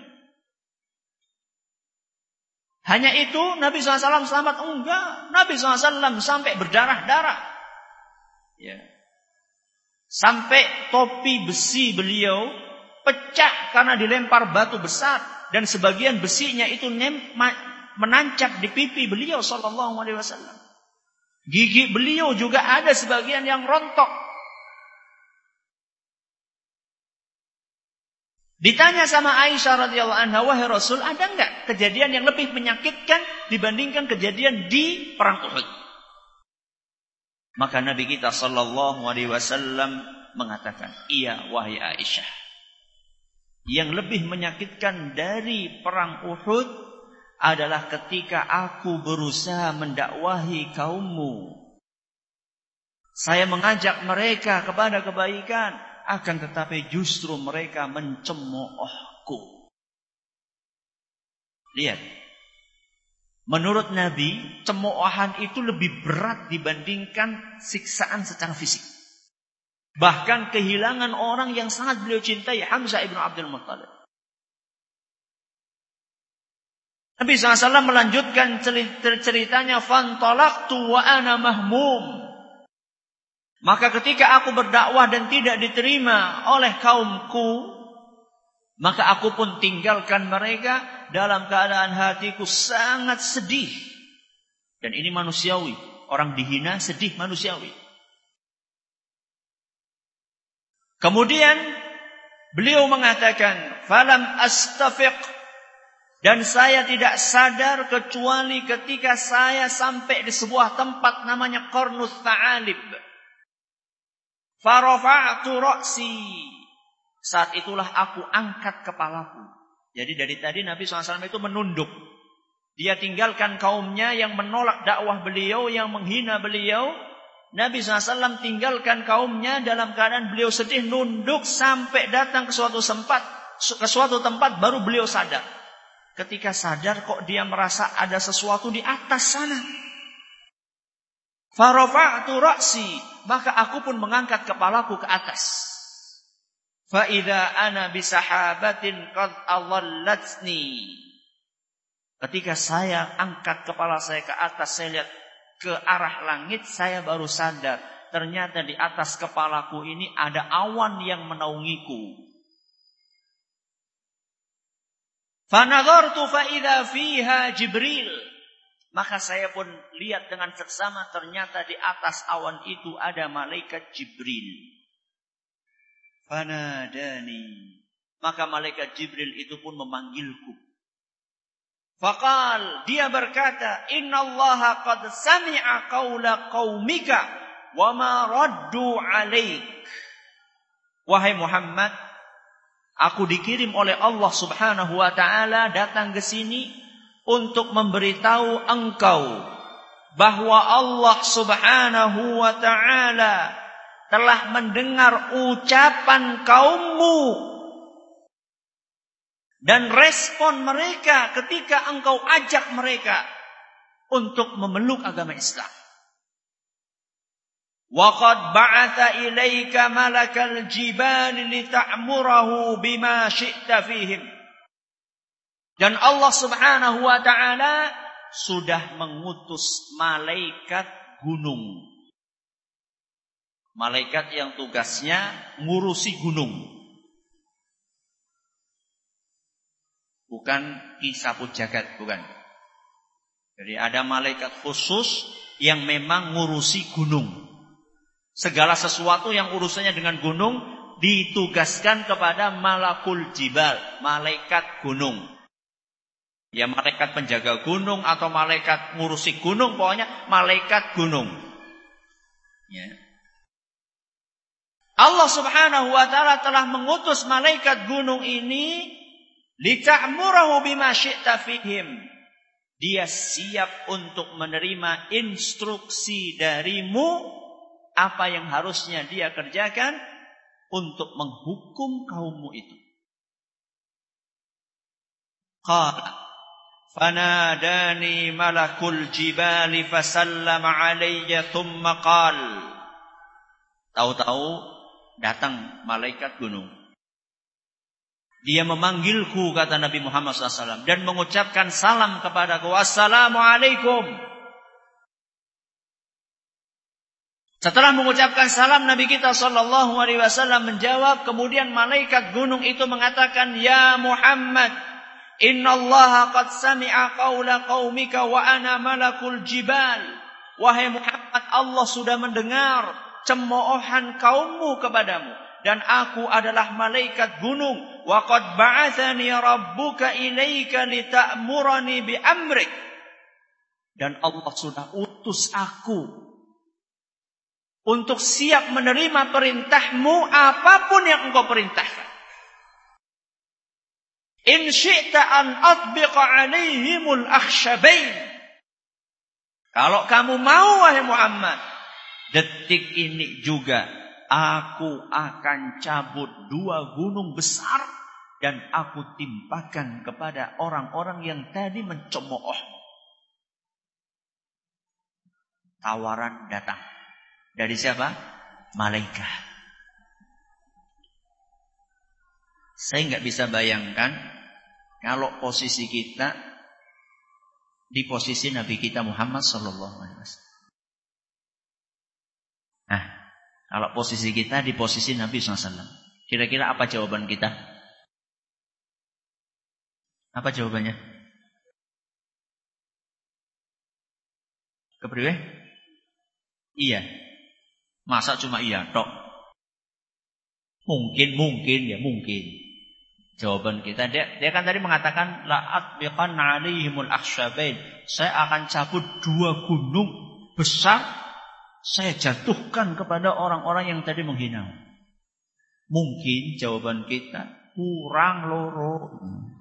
Hanya itu Nabi SAW selamat? Enggak. Nabi SAW sampai berdarah-darah. Ya. Sampai topi besi beliau pecah karena dilempar batu besar. Dan sebagian besinya itu menancap di pipi beliau SAW. Gigi beliau juga ada sebagian yang rontok. Ditanya sama Aisyah radhiyallahu anha, wahai Rasul, ada enggak kejadian yang lebih menyakitkan dibandingkan kejadian di perang Uhud? Maka Nabi kita sallallahu alaihi wasallam mengatakan, iya wahai Aisyah. Yang lebih menyakitkan dari perang Uhud adalah ketika aku berusaha mendakwahi kaummu. Saya mengajak mereka kepada kebaikan, akan tetapi justru mereka mencemoohku. Lihat. Menurut Nabi, cemoohan itu lebih berat dibandingkan siksaan secara fisik. Bahkan kehilangan orang yang sangat beliau cintai, Hamzah ibn Abdul Muttalib. Nabi SAW melanjutkan ceritanya, fantalaqtu wa ana mahmum. Maka ketika aku berdakwah dan tidak diterima oleh kaumku, maka aku pun tinggalkan mereka dalam keadaan hatiku sangat sedih. Dan ini manusiawi. Orang dihina sedih manusiawi. Kemudian beliau mengatakan, falam astafiq, dan saya tidak sadar kecuali ketika saya sampai di sebuah tempat namanya Qarnus Tha'alib. Farafa'tu ra'si. Saat itulah aku angkat kepalaku. Jadi dari tadi Nabi SAW itu menunduk. Dia tinggalkan kaumnya yang menolak dakwah beliau, yang menghina beliau. Nabi SAW tinggalkan kaumnya dalam keadaan beliau sedih, nunduk sampai datang ke suatu tempat baru beliau sadar. Ketika sadar kok dia merasa ada sesuatu di atas sana. Farafa'tu ra'si, maka aku pun mengangkat kepalaku ke atas. Fa idza ana bi sahabatin qad adallatni. Ketika saya angkat kepala saya ke atas, saya lihat ke arah langit, saya baru sadar ternyata di atas kepalaku ini ada awan yang menaungiku. Fa nadhartu fa idza fiha Jibril. Maka saya pun lihat dengan seksama, ternyata di atas awan itu ada malaikat Jibril. Fanadani. Maka malaikat Jibril itu pun memanggilku. Faqal, dia berkata, innallaha qad sami'a qawla qaumika wa ma raddu alaik. Wahai Muhammad, aku dikirim oleh Allah Subhanahu wa taala datang ke sini untuk memberitahu engkau bahwa Allah Subhanahu wa ta'ala telah mendengar ucapan kaummu dan respon mereka ketika engkau ajak mereka untuk memeluk agama Islam. Wa qad ba'atha ilaika malakal jibali lita'murahu bima syi'ta fihim. Dan Allah Subhanahu wa ta'ala sudah mengutus malaikat gunung. Malaikat yang tugasnya ngurusi gunung. Bukan Ki-Sapu Jagat, bukan. Jadi ada malaikat khusus yang memang ngurusi gunung. Segala sesuatu yang urusannya dengan gunung ditugaskan kepada Malakul Jibal, malaikat gunung. Ya malaikat penjaga gunung atau malaikat ngurusi gunung, pokoknya malaikat gunung. Ya. Allah Subhanahu wa ta'ala telah mengutus malaikat gunung ini lita'murahu bima syi'ta fihim. Dia siap untuk menerima instruksi darimu apa yang harusnya dia kerjakan untuk menghukum kaummu itu. Qala fanadani malakul jibali fasallama alayya thumma qal. Tahu-tahu datang malaikat gunung. Dia memanggilku, kata Nabi Muhammad SAW, dan mengucapkan salam kepadaku. Assalamualaikum. Setelah mengucapkan salam, Nabi kita SAW menjawab. Kemudian malaikat gunung itu mengatakan, Ya Muhammad, innallaha qad sami'a qawla qaumika wa ana malakul jibal. Wahai Muhammad, Allah sudah mendengar cemoohan kaummu kepadamu. Dan aku adalah malaikat gunung. Wa qad ba'athani rabbuka ilaika lita'murani bi amrik. Dan Allah sudah utus aku untuk siap menerima perintahmu apapun yang engkau perintahkan. In syi'ta an atbiqa alaihimul akhshabain. Kalau kamu mau, wahai Muhammad, detik ini juga aku akan cabut 2 gunung besar dan aku timpakan kepada orang-orang yang tadi mencemooh. Tawaran datang. Dari siapa? Malaikat. Saya nggak bisa bayangkan kalau posisi kita di posisi Nabi kita Muhammad sallallahu alaihi wasallam. Nah, kalau posisi kita di posisi Nabi SAW, kira-kira apa jawaban kita? Apa jawabannya? Kepriwe? Iya. Masa cuma iya tok? Mungkin ya mungkin. Jawaban kita, dia kan tadi mengatakan la'at biqan 'alaihimul akhshabain. Saya akan cabut 2 gunung besar, saya jatuhkan kepada orang-orang yang tadi menghina. Mungkin jawaban kita kurang loro.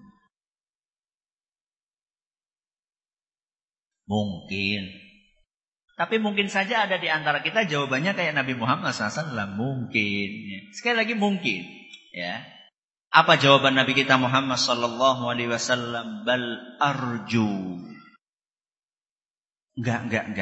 Mungkin. Tapi mungkin saja ada di antara kita jawabannya kayak Nabi Muhammad SAW. Mungkin. Sekali lagi mungkin. Ya. Apa jawaban Nabi kita Muhammad SAW? Bal arju. Enggak.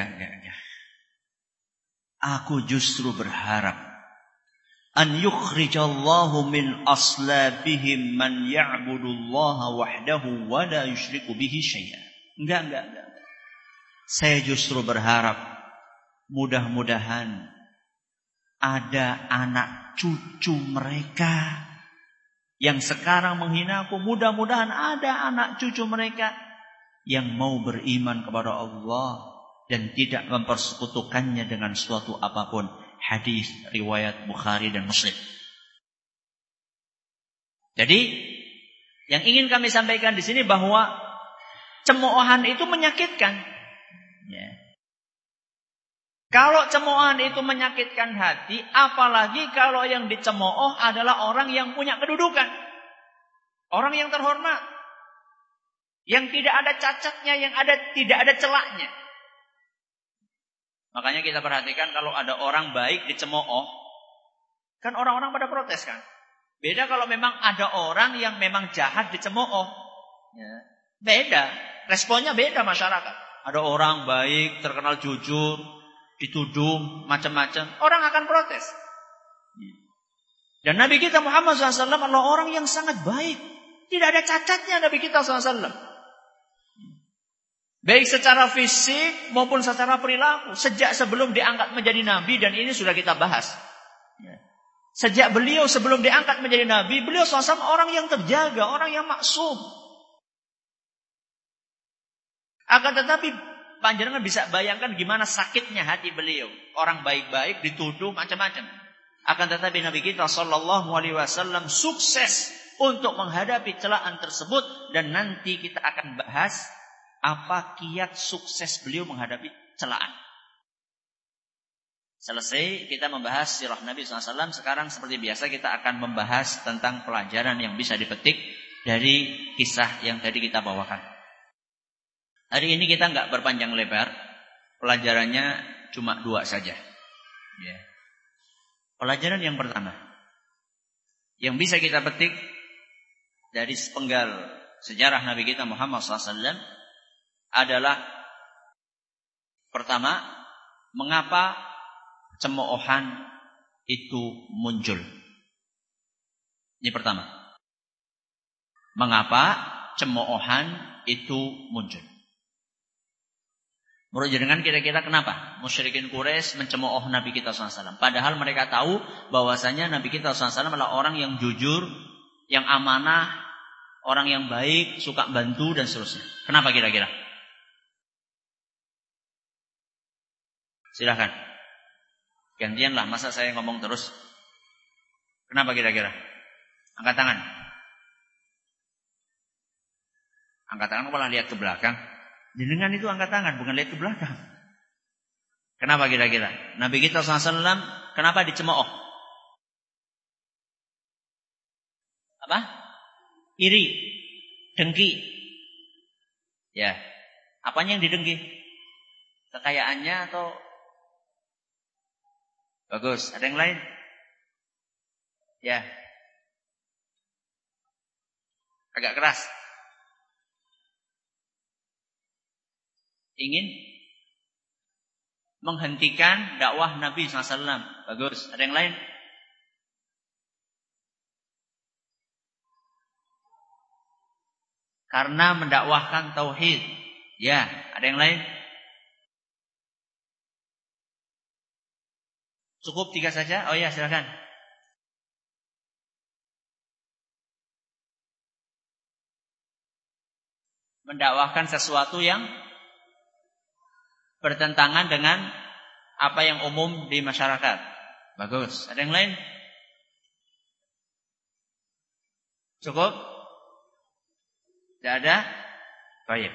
Aku justru berharap. An yukhrijallahu min aslabihim man ya'budullaha wahdahu wa la yushriku bihi syai'an. Enggak. Saya justru berharap mudah-mudahan ada anak cucu mereka yang sekarang menghina aku. Mudah-mudahan ada anak cucu mereka yang mau beriman kepada Allah dan tidak mempersekutukannya dengan suatu apapun. Hadis riwayat Bukhari dan Muslim. Jadi yang ingin kami sampaikan di sini bahwa cemoohan itu menyakitkan. Ya. Kalau cemoohan itu menyakitkan hati, apalagi kalau yang dicemooh adalah orang yang punya kedudukan, orang yang terhormat, yang tidak ada cacatnya, yang tidak ada celahnya. Makanya kita perhatikan kalau ada orang baik dicemooh, kan orang-orang pada protes kan. Beda kalau memang ada orang yang memang jahat dicemooh, ya. Beda, responnya beda masyarakat. Ada orang baik, terkenal jujur, ditudung macam-macam, orang akan protes. Dan Nabi kita Muhammad SAW adalah orang yang sangat baik, tidak ada cacatnya Nabi kita SAW. Baik secara fisik maupun secara perilaku. Sejak sebelum diangkat menjadi Nabi, dan ini sudah kita bahas. Sejak beliau sebelum diangkat menjadi Nabi, beliau SAW orang yang terjaga, orang yang maksum. Akan tetapi panjenengan bisa bayangkan gimana sakitnya hati beliau. Orang baik-baik dituduh macam-macam. Akan tetapi Nabi kita SAW sukses untuk menghadapi celaan tersebut. Dan nanti kita akan bahas apa kiat sukses beliau menghadapi celaan. Selesai kita membahas sirah Nabi SAW. Sekarang seperti biasa kita akan membahas tentang pelajaran yang bisa dipetik dari kisah yang tadi kita bawakan. Hari ini kita nggak berpanjang lebar, pelajarannya cuma 2 saja. Ya. Pelajaran yang pertama, yang bisa kita petik dari sepenggal sejarah Nabi kita Muhammad SAW adalah pertama, mengapa cemoohan itu muncul? Ini pertama. Mengapa cemoohan itu muncul? Menurut jenengan kira-kira kenapa musyrikin Quraisy mencemooh Nabi kita SAW? Padahal mereka tahu bahwasanya Nabi kita SAW adalah orang yang jujur, yang amanah, orang yang baik, suka bantu dan seterusnya. Kenapa kira-kira? Silahkan. Gantianlah, masa saya ngomong terus? Kenapa kira-kira? Angkat tangan. Angkat tangan malah lihat ke belakang. Jenengan itu angkat tangan, bukan lihat ke belakang. Kenapa kira-kira? Nabi kita SAW kenapa dicemooh? Apa? Iri, dengki. Ya. Apanya yang didengki? Kekayaannya atau bagus? Ada yang lain? Ya. Agak keras. Ingin menghentikan dakwah Nabi SAW. Bagus. Ada yang lain? Karena mendakwahkan tauhid. Ya. Ada yang lain? Cukup 3 saja? Oh ya, silakan. Mendakwahkan sesuatu yang bertentangan dengan apa yang umum di masyarakat. Bagus. Ada yang lain? Cukup? Tidak ada? Baik.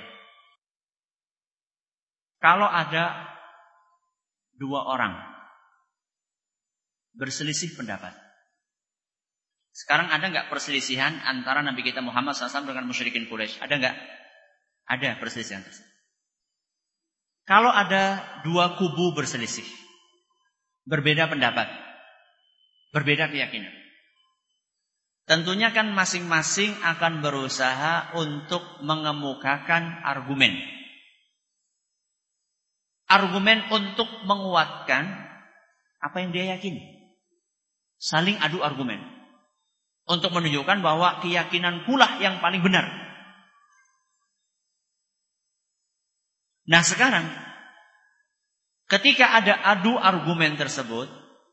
Kalau ada 2 orang berselisih pendapat. Sekarang ada nggak perselisihan antara Nabi kita Muhammad SAW dengan musyrikin Quraisy? Ada nggak? Ada perselisihan tersebut. Kalau ada 2 kubu berselisih, berbeda pendapat, berbeda keyakinan, tentunya kan masing-masing akan berusaha untuk mengemukakan argumen. Argumen untuk menguatkan apa yang dia yakini. Saling adu argumen. Untuk menunjukkan bahwa keyakinan pula yang paling benar. Nah sekarang, ketika ada adu argumen tersebut,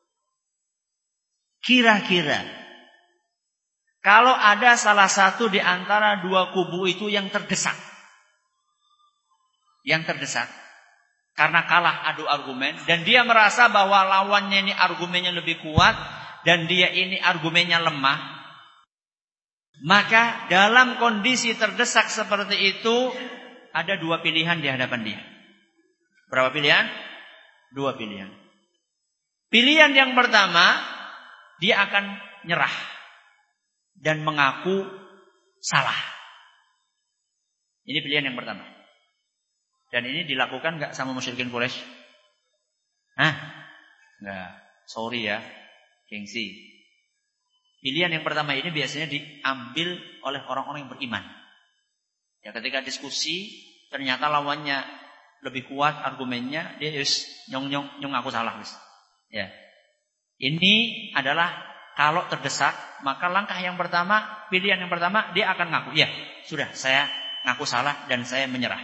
kira-kira kalau ada salah satu di antara 2 kubu itu yang terdesak, karena kalah adu argumen, dan dia merasa bahwa lawannya ini argumennya lebih kuat, dan dia ini argumennya lemah, maka dalam kondisi terdesak seperti itu, ada 2 pilihan di hadapan dia. Berapa pilihan? 2 pilihan. Pilihan yang pertama, dia akan nyerah dan mengaku salah. Ini pilihan yang pertama. Dan ini dilakukan gak sama musyrikin Quraisy? Hah? Enggak. Sorry ya, gengsi. Pilihan yang pertama ini biasanya diambil oleh orang-orang yang beriman. Ya, ketika diskusi ternyata lawannya lebih kuat argumennya, dia nyong aku salah. Ya. Ini adalah kalau terdesak, maka langkah yang pertama, pilihan yang pertama, dia akan ngaku, ya sudah saya ngaku salah dan saya menyerah.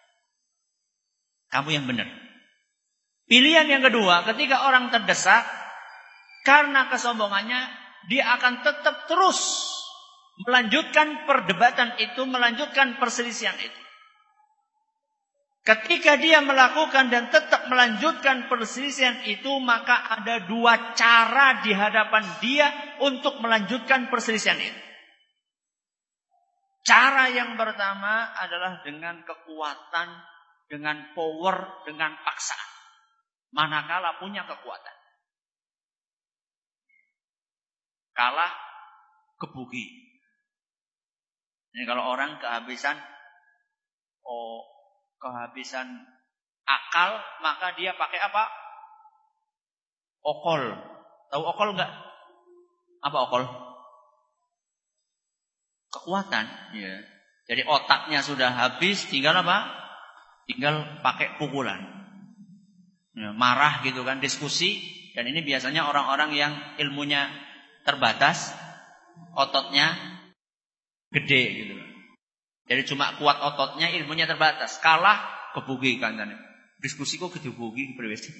Kamu yang benar. Pilihan yang kedua, ketika orang terdesak, karena kesombongannya, dia akan tetap terus melanjutkan perdebatan itu, melanjutkan perselisihan itu. Ketika dia melakukan dan tetap melanjutkan perselisihan itu, maka ada 2 cara di hadapan dia untuk melanjutkan perselisihan itu. Cara yang pertama adalah dengan kekuatan, dengan power, dengan paksaan. Manakala punya kekuatan. Kalah gebuki. Ini kalau orang kehabisan akal, maka dia pakai apa? Okol. Tahu okol enggak? Apa okol? Kekuatan. Ya. Jadi otaknya sudah habis, tinggal apa? tinggal pakai pukulan. Marah gitu kan, diskusi. Dan ini biasanya orang-orang yang ilmunya terbatas, ototnya gede gitu. Jadi cuma kuat ototnya, ilmunya terbatas. Kalah, kebugi kan. Diskusi kok gede bugi.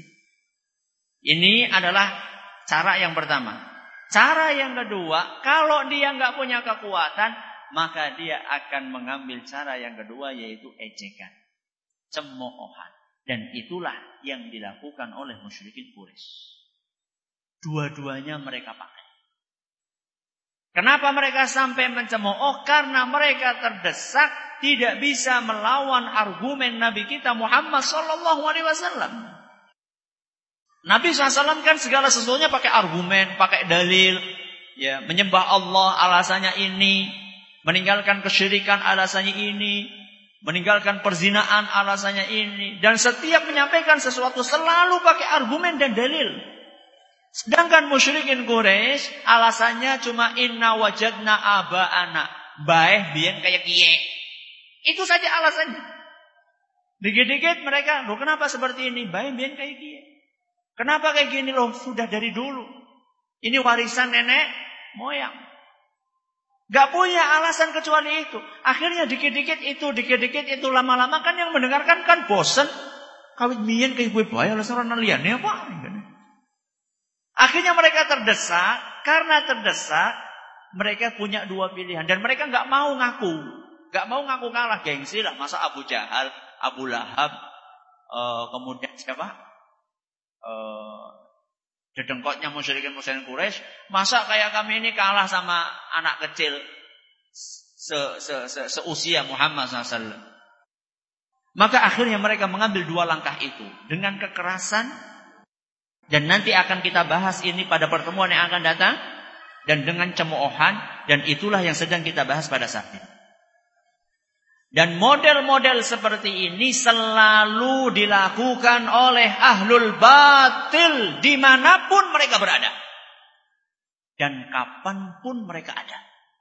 Ini adalah cara yang pertama. Cara yang kedua, kalau dia nggak punya kekuatan, maka dia akan mengambil cara yang kedua, yaitu ejekan, cemoohan. Dan itulah yang dilakukan oleh musyrikin Quraisy. Dua-duanya mereka pakai. Kenapa mereka sampai mencemooh? Karena mereka terdesak, tidak bisa melawan argumen Nabi kita Muhammad SAW. Nabi SAW kan segala sesuatunya pakai argumen, pakai dalil. Ya, menyembah Allah alasannya ini, meninggalkan kesyirikan alasannya ini, meninggalkan perzinaan alasannya ini. Dan setiap menyampaikan sesuatu selalu pakai argumen dan dalil. Sedangkan musyrikin Quraisy alasannya cuma inna wajadna aba'ana, bae biyen kayak kiye. Itu saja alasannya. Dikit-dikit mereka, loh kenapa seperti ini? Bae biyen kayak kiye. Kenapa kayak gini loh? Sudah dari dulu. Ini warisan nenek moyang. Gak punya alasan kecuali itu. Akhirnya dikit-dikit itu, lama-lama kan yang mendengarkan kan bosen. Kawit biyen kayak gue bae alasan orang liane apa? Akhirnya mereka terdesak. Karena terdesak, mereka punya dua pilihan. Dan mereka gak mau ngaku. Gak mau ngaku kalah, gengsi lah. Masa Abu Jahal, Abu Lahab, kemudian siapa? Dedengkotnya musyrikin Quraisy, masa kayak kami ini kalah sama anak kecil seusia Muhammad SAW. Maka akhirnya mereka mengambil dua langkah itu dengan kekerasan, dan nanti akan kita bahas ini pada pertemuan yang akan datang, dan dengan cemoohan, dan itulah yang sedang kita bahas pada saat ini. Dan model-model seperti ini selalu dilakukan oleh ahlul batil dimanapun mereka berada. Dan kapanpun mereka ada.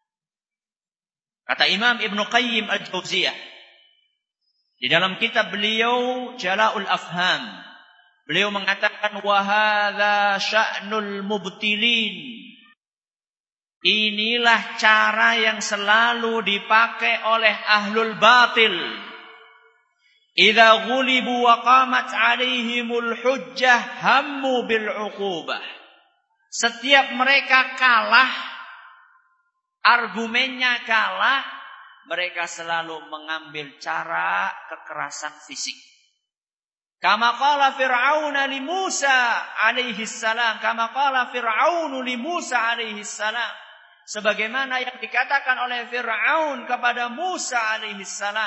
Kata Imam Ibn Qayyim Al-Jauziyah, di dalam kitab beliau Jala'ul Afham, beliau mengatakan, وَهَذَا شَأْنُ الْمُبْتِلِينَ. Inilah cara yang selalu dipakai oleh ahlul batil. Idza ghulibu wa qamat 'alaihimul hujjah hammu bil 'uqubah. Setiap mereka kalah, argumennya kalah, mereka selalu mengambil cara kekerasan fisik. Kama qala Fir'aun li Musa alaihi salam, kama qala Fir'aun li Musa alaihi salam. Sebagaimana yang dikatakan oleh Fir'aun kepada Musa alaihi salam.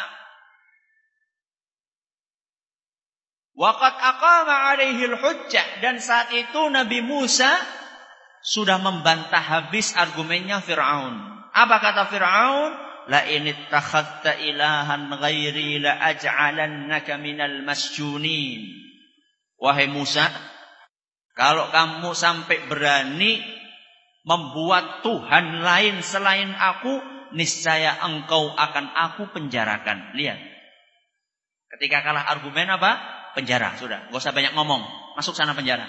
Waqad aqama alaihi al-hujjah. Dan saat itu Nabi Musa sudah membantah habis argumennya Fir'aun. Apa kata Fir'aun? La in ittakhadta ilahan ghairi la aj'alannaka minal masjunin. Wahai Musa, kalau kamu sampai berani membuat Tuhan lain selain aku, niscaya engkau akan aku penjarakan. Lihat. Ketika kalah argumen apa? Penjara. Sudah. Gak usah banyak ngomong. Masuk sana penjara.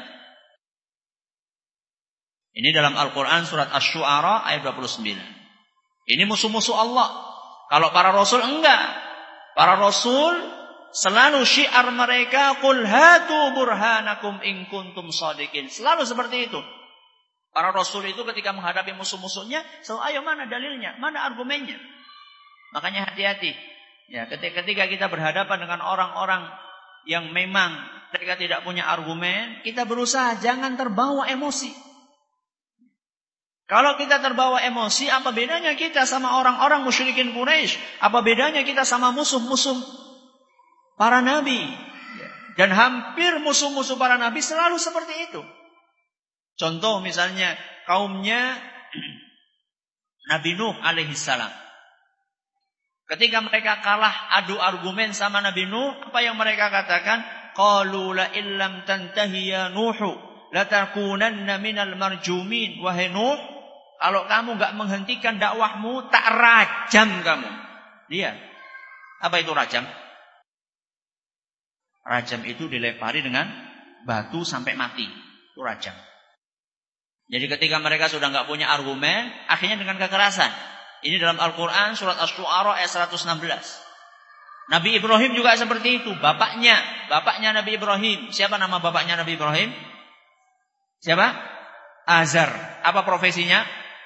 Ini dalam Al-Quran surat Asy-Syu'ara ayat 29. Ini musuh-musuh Allah. Kalau para Rasul enggak. Para Rasul selalu syiar mereka, Qul hatu burhanakum in kuntum shadiqin. Selalu seperti itu. Para Rasul itu ketika menghadapi musuh-musuhnya, selalu ayo mana dalilnya, mana argumennya. Makanya hati-hati. Ya, ketika kita berhadapan dengan orang-orang yang memang mereka tidak punya argumen, kita berusaha jangan terbawa emosi. Kalau kita terbawa emosi, apa bedanya kita sama orang-orang musyrikin Quraisy? Apa bedanya kita sama musuh-musuh para nabi? Dan hampir musuh-musuh para nabi selalu seperti itu. Contoh misalnya kaumnya Nabi Nuh alaihissalam. Ketika mereka kalah adu argumen sama Nabi Nuh, apa yang mereka katakan? Qalu la illam tantahi ya Nuhu latakunanna minal marjumin. Wahai Nuh, kalau kamu enggak menghentikan dakwahmu, tak rajam kamu. Lihat. Apa itu rajam? Rajam itu dilempari dengan batu sampai mati. Itu rajam. Jadi ketika mereka sudah nggak punya argumen, akhirnya dengan kekerasan. Ini dalam Al-Quran surat Asy-Syu'ara ayat 116. Nabi Ibrahim juga seperti itu. Bapaknya Nabi Ibrahim. Siapa nama bapaknya Nabi Ibrahim? Siapa? Azar. Apa profesinya?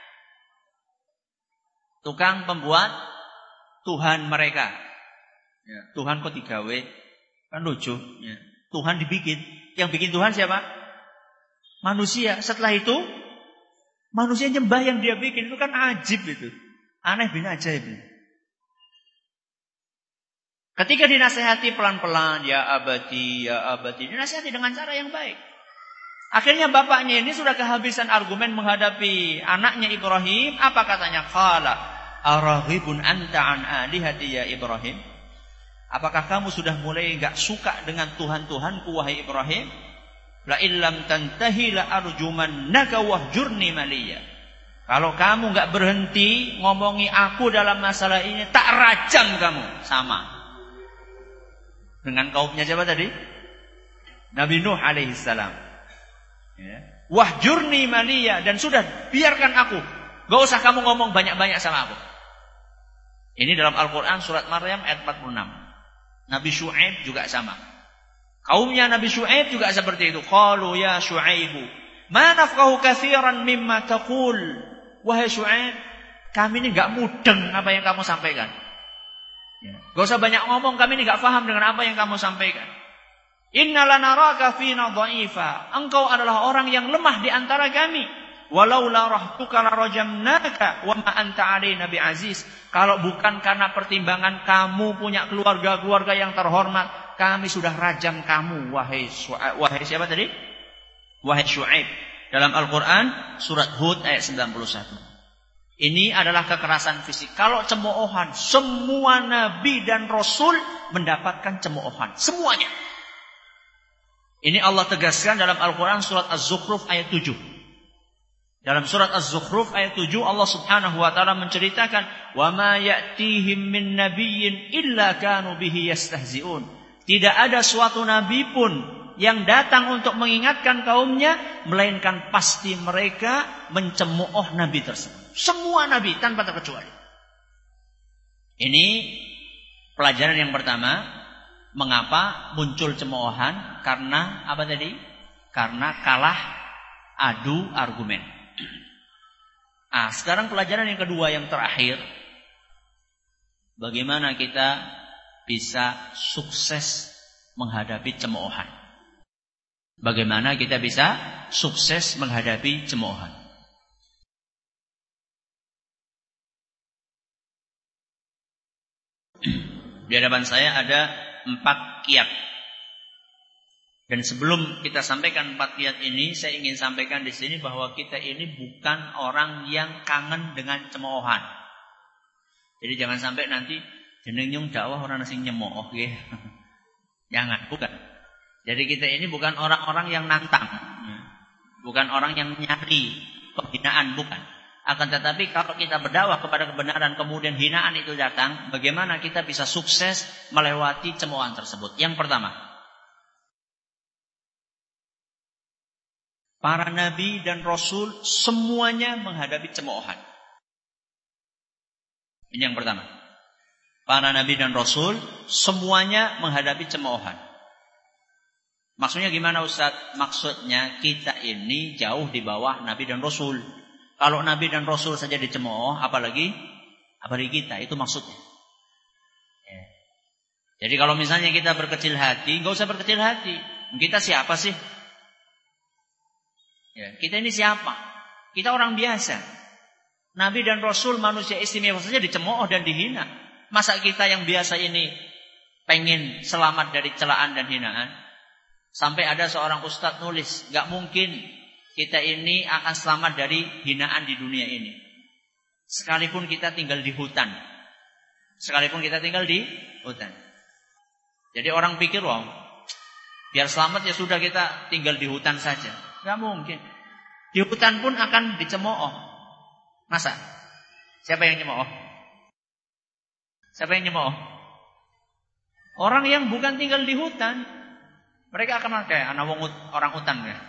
Tukang pembuat Tuhan mereka. Ya. Tuhan kok digawe? Kan lucu. Ya. Tuhan dibikin. Yang bikin Tuhan siapa? Manusia. Setelah itu manusia nyembah yang dia bikin. Itu kan ajib itu. Aneh bin ajaib itu. Ketika dinasihati pelan-pelan, ya abadi, dinasihati dengan cara yang baik. Akhirnya bapaknya ini sudah kehabisan argumen menghadapi anaknya Ibrahim. Apa katanya? Qala araghibun anta an alihati ya Ibrahim? Apakah kamu sudah mulai enggak suka dengan Tuhan-Tuhanku wahai Ibrahim? La illam tantahi la arjumannaka wahjurni maliya. Kalau kamu enggak berhenti ngomongi aku dalam masalah ini, tak rajam kamu. Sama dengan kaumnya siapa tadi? Nabi Nuh alaihissalam. Ya. Wahjurni maliya, dan sudah biarkan aku. Gak usah kamu ngomong banyak-banyak sama aku. Ini dalam Al-Quran surat Maryam ayat 46. Nabi Syu'aib juga sama. Kaumnya Nabi Syu'aib juga seperti itu. Qalu ya Syu'aibu ma nafqahu katsiran mimma taqul. Wahai Syu'aib, kami ini gak mudeng apa yang kamu sampaikan. Ya. Gak usah banyak ngomong, kami ini gak paham dengan apa yang kamu sampaikan. Inna lanaraka fina dha'ifa. Engkau adalah orang yang lemah di antara kami. Walau la rahtuka la rajamnaka wa ma anta alaina bi aziz. Kalau bukan karena pertimbangan kamu punya keluarga-keluarga yang terhormat, kami sudah rajam kamu wahai siapa tadi? Wahai Syu'aib. Dalam Al-Qur'an surat Hud ayat 91. Ini adalah kekerasan fisik. Kalau cemoohan, semua nabi dan rasul mendapatkan cemoohan. Semuanya. Ini Allah tegaskan dalam Al-Quran surat Az-Zukhruf ayat 7. Dalam surat Az-Zukhruf ayat 7 Allah subhanahu wa ta'ala menceritakan وَمَا يَأْتِيهِمْ مِنْ نَبِيٍّ إِلَّا كَانُوا بِهِ يَسْتَهْزِئُونَ. Tidak ada suatu nabi pun yang datang untuk mengingatkan kaumnya, melainkan pasti mereka mencemooh nabi tersebut. Semua nabi tanpa terkecuali. Ini pelajaran yang pertama. Mengapa muncul cemoohan? Karena apa tadi? Karena kalah adu argumen. Sekarang pelajaran yang kedua yang terakhir. Bagaimana kita bisa sukses menghadapi cemoohan? Bagaimana kita bisa sukses menghadapi cemoohan? Di hadapan saya ada 4 kiat. Dan sebelum kita sampaikan 4 kiat ini, saya ingin sampaikan di sini bahwa kita ini bukan orang yang kangen dengan cemoohan. Jadi jangan sampai nanti jeneng nyung dakwah orang sing nyemooh nggih. Jangan, bukan. Jadi kita ini bukan orang-orang yang nantang. Bukan orang yang nyari penghinaan, bukan. Akan tetapi kalau kita berdakwah kepada kebenaran kemudian hinaan itu datang, bagaimana kita bisa sukses melewati cemoohan tersebut? Yang pertama, para nabi dan rasul semuanya menghadapi cemoohan. Ini yang pertama. Para nabi dan rasul semuanya menghadapi cemoohan. Maksudnya gimana Ustaz? Maksudnya kita ini jauh di bawah nabi dan rasul. Kalau nabi dan rasul saja dicemooh, apalagi kita, itu maksudnya. Ya. Jadi kalau misalnya kita berkecil hati, enggak usah berkecil hati. Kita siapa sih? Ya, kita ini siapa? Kita orang biasa. Nabi dan rasul manusia istimewa saja dicemooh dan dihina. Masa kita yang biasa ini pengen selamat dari celaan dan hinaan? Sampai ada seorang ustadz nulis, enggak mungkin kita ini akan selamat dari hinaan di dunia ini. Sekalipun kita tinggal di hutan. Jadi orang pikir, wah, biar selamat ya sudah kita tinggal di hutan saja. Gak mungkin. Di hutan pun akan dicemooh. Masa? Siapa yang nyemooh? Orang yang bukan tinggal di hutan. Mereka akan kayak anak orang hutan ya.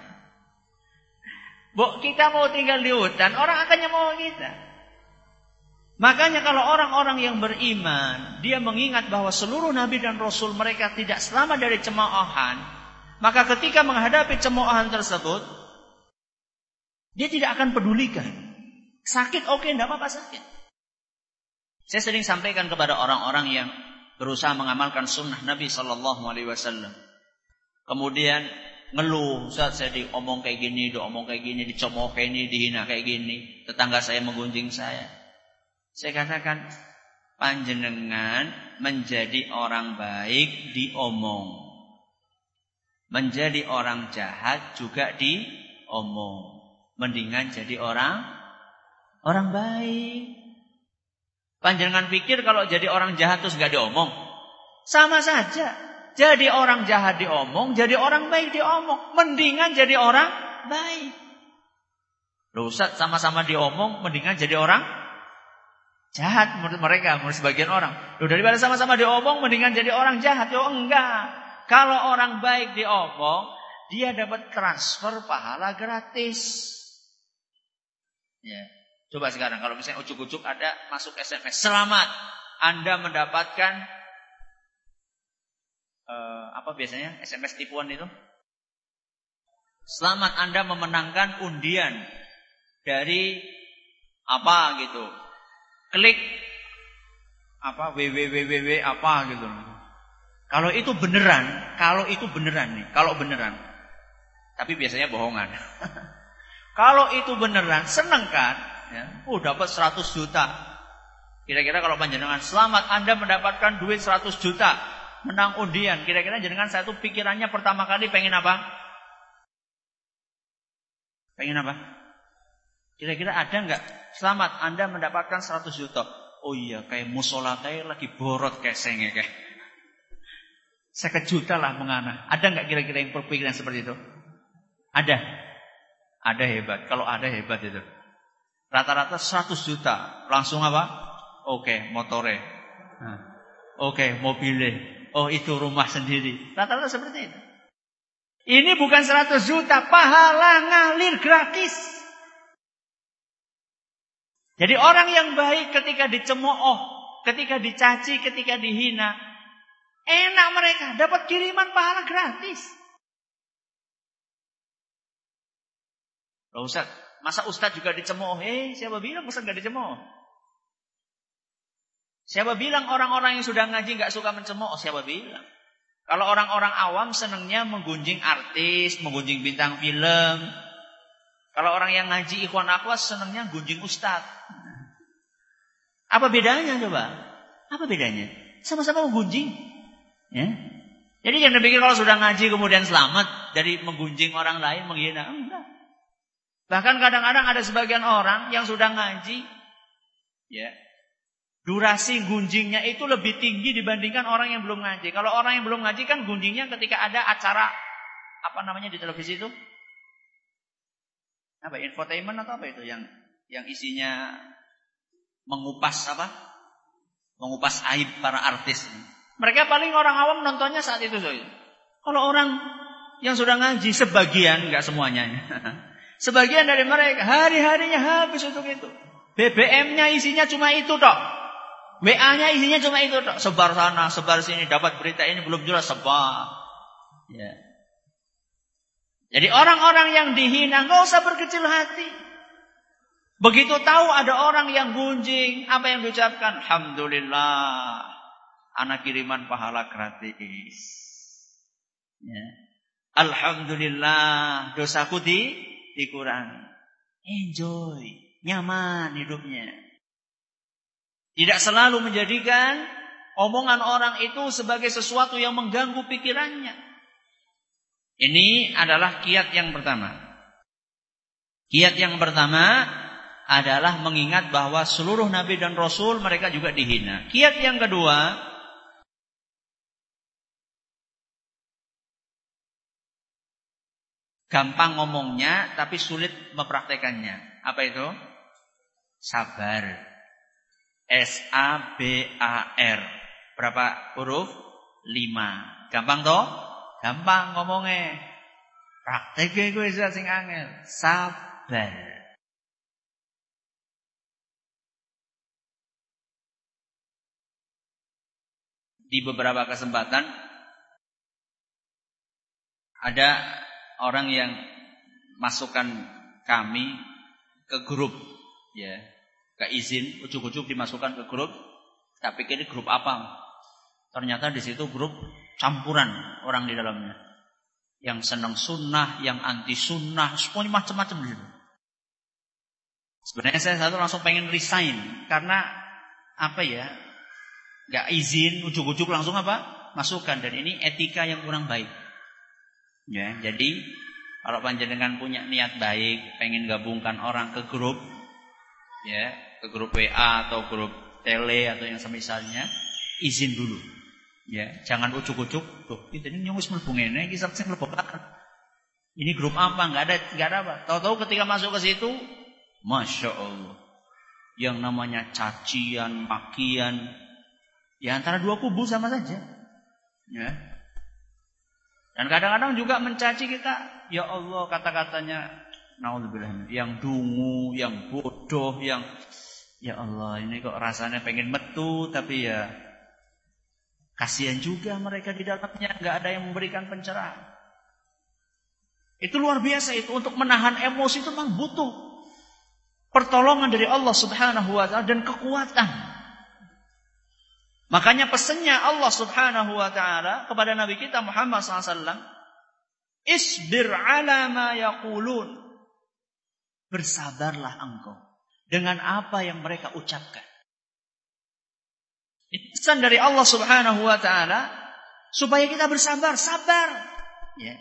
Kita mau tinggal di hutan, orang akan mau kita. Makanya kalau orang-orang yang beriman, dia mengingat bahwa seluruh nabi dan rasul mereka tidak selamat dari cemoohan, maka ketika menghadapi cemoohan tersebut, dia tidak akan pedulikan. Sakit oke, tidak apa-apa sakit. Saya sering sampaikan kepada orang-orang yang berusaha mengamalkan sunnah Nabi Sallallahu Alaihi Wasallam. Kemudian ngeluh, saat saya diomong kayak gini, dicemooh kayak gini, dihina kayak gini, tetangga saya menggunjing saya. Saya katakan, panjenengan menjadi orang baik diomong, menjadi orang jahat juga diomong. Mendingan jadi orang baik. Panjenengan pikir kalau jadi orang jahat terus gak diomong? Sama saja. Jadi orang jahat diomong, jadi orang baik diomong. Mendingan jadi orang baik. Loh Ustaz, sama-sama diomong, mendingan jadi orang jahat menurut mereka, menurut sebagian orang. Loh daripada sama-sama diomong, mendingan jadi orang jahat. Yo enggak. Kalau orang baik diomong, dia dapat transfer pahala gratis. Ya. Coba sekarang kalau misalnya ujuk-ujuk ada masuk SMS, selamat Anda mendapatkan apa biasanya SMS tipuan itu? Selamat Anda memenangkan undian dari apa gitu. Klik apa www apa gitu. Kalau itu beneran nih, kalau beneran. Tapi biasanya bohongan. Kalau itu beneran, seneng kan? Ya, dapat 100 juta. Kira-kira kalau panjenengan selamat Anda mendapatkan duit 100 juta, menang undian. Kira-kira jenengan satu pikirannya pertama kali pengen apa? Pengen apa? Kira-kira ada enggak? Selamat Anda mendapatkan 100 juta. Oh iya, kayak musola kayak lagi borot kesengnya kayak. 50 juta lah mengana. Ada enggak kira-kira yang berpikiran seperti itu? Ada. Ada hebat. Kalau ada hebat itu. Rata-rata 100 juta. Langsung apa? Oke, motore. Oke, mobilnya. Oh, itu rumah sendiri. Rata-rata seperti itu. Ini bukan 100 juta. Pahala ngalir gratis. Jadi orang yang baik ketika dicemooh, ketika dicaci, ketika dihina, enak mereka. Dapat kiriman pahala gratis. Loh Ustaz, masa Ustaz juga dicemooh? Siapa bilang Ustaz gak dicemooh? Siapa bilang orang-orang yang sudah ngaji gak suka mencemooh? Siapa bilang? Kalau orang-orang awam senangnya menggunjing artis, menggunjing bintang film. Kalau orang yang ngaji ikhwan akhwat senangnya gunjing Ustaz. Apa bedanya coba? Apa bedanya? Sama-sama menggunjing. Ya. Jadi jangan pikir kalau sudah ngaji kemudian selamat dari menggunjing orang lain, menghina. Enggak. Bahkan kadang-kadang ada sebagian orang yang sudah ngaji, ya, durasi gunjingnya itu lebih tinggi dibandingkan orang yang belum ngaji. Kalau orang yang belum ngaji kan gunjingnya ketika ada acara apa namanya di televisi itu, apa infotainment atau apa itu yang isinya mengupas mengupas aib para artis. Mereka paling orang awam nontonnya saat itu saja. Kalau orang yang sudah ngaji sebagian, enggak semuanya. Sebagian dari mereka hari-harinya habis untuk itu. BBM-nya isinya cuma itu tok. WA-nya isinya cuma itu tok. Sebar sana, sebar sini, dapat berita ini belum jelas sebar. Ya. Jadi orang-orang yang dihina enggak usah berkecil hati. Begitu tahu ada orang yang gunjing, apa yang diucapkan? Alhamdulillah, anak kiriman pahala gratis. Ya. Alhamdulillah, dosaku dikurangi. Enjoy, nyaman hidupnya. Tidak selalu menjadikan omongan orang itu sebagai sesuatu yang mengganggu pikirannya. Ini adalah kiat yang pertama. Kiat yang pertama adalah mengingat bahwa seluruh nabi dan rasul mereka juga dihina. Kiat yang kedua, gampang ngomongnya tapi sulit mempraktekannya. Apa itu? Sabar. S-A-B-A-R. Berapa huruf? 5. Gampang toh? Gampang ngomongnya. Prakteknya gue sing angel. Sabar. Di beberapa kesempatan ada orang yang masukkan kami ke grup, ya, ke izin, ujuk-ujuk dimasukkan ke grup. Tapi ini grup apa? Ternyata di situ grup campuran orang di dalamnya, yang senang sunnah, yang anti sunnah, semuanya macam-macam di situ. Sebenarnya saya langsung pengen resign karena apa ya? Gak izin, ujuk-ujuk langsung apa? Masukkan, dan ini etika yang kurang baik. Ya, jadi kalau panjenengan punya niat baik, pengen gabungkan orang ke grup, ya, ke grup WA atau grup tele atau yang semisalnya, izin dulu. Ya, jangan ujuk-ujuk. Tuh, ini nyungis mlebu ngene iki sing mlebu. Ini grup apa? Enggak ada apa. Tahu-tahu ketika masuk ke situ, Masya Allah, yang namanya cacian, makian, ya antara dua kubu sama saja. Ya. Dan kadang-kadang juga mencaci kita, ya Allah, kata-katanya naudzubillah, yang dungu, yang bodoh, yang ya Allah, ini kok rasanya pengen metu, tapi ya kasihan juga mereka di dalamnya, enggak ada yang memberikan pencerahan. Itu luar biasa itu, untuk menahan emosi itu memang butuh pertolongan dari Allah Subhanahu wa taala dan kekuatan. Makanya pesannya Allah Subhanahu wa taala kepada Nabi kita Muhammad SAW, isbir ala ma yaqulun. Bersabarlah engkau dengan apa yang mereka ucapkan. Itu pesan dari Allah Subhanahu wa taala supaya kita bersabar, sabar. Ya.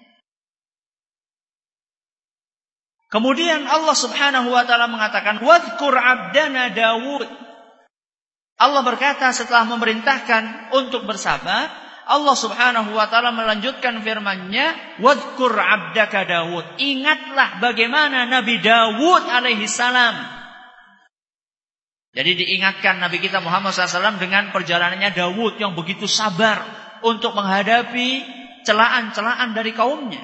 Kemudian Allah Subhanahu wa taala mengatakan, wadhkur abdana Dawud. Allah berkata setelah memerintahkan untuk bersabar, Allah Subhanahu wa taala melanjutkan firman-Nya, wadhkur abdaka Dawud. Ingatlah bagaimana Nabi Dawud alaihi salam. Jadi diingatkan Nabi kita Muhammad SAW dengan perjalanannya Dawud yang begitu sabar untuk menghadapi celaan-celaan dari kaumnya.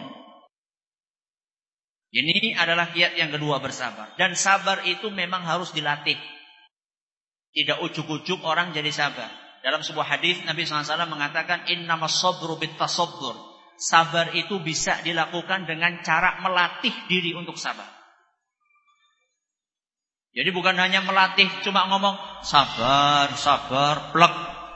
Ini adalah kiat yang kedua, bersabar. Dan sabar itu memang harus dilatih. Tidak ujuk-ujuk orang jadi sabar. Dalam sebuah hadis Nabi SAW mengatakan, innamas sabru bittasabbur. Sabar itu bisa dilakukan dengan cara melatih diri untuk sabar. Jadi bukan hanya melatih cuma ngomong sabar, sabar, plek.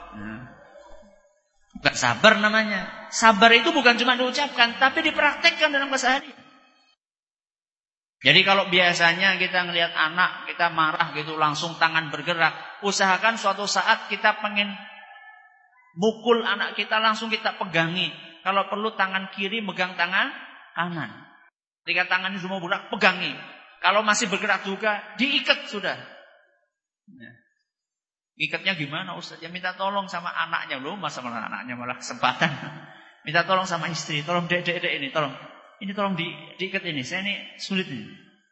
Bukan sabar namanya. Sabar itu bukan cuma diucapkan, tapi dipraktekkan dalam keseharian. Jadi kalau biasanya kita ngelihat anak, kita marah gitu, langsung tangan bergerak. Usahakan suatu saat kita pengen mukul anak kita, langsung kita pegangi. Kalau perlu tangan kiri megang tangan kanan. Ketika tangannya sudah mau bergerak, pegangi. Kalau masih bergerak juga, diikat sudah. Ya. Ikatnya gimana Ustaz? Ya minta tolong sama anaknya. Loh, masa malah anaknya malah kesempatan. Minta tolong sama istri. Tolong dek ini, tolong. Ini tolong diikat ini. Saya ini sulit ini.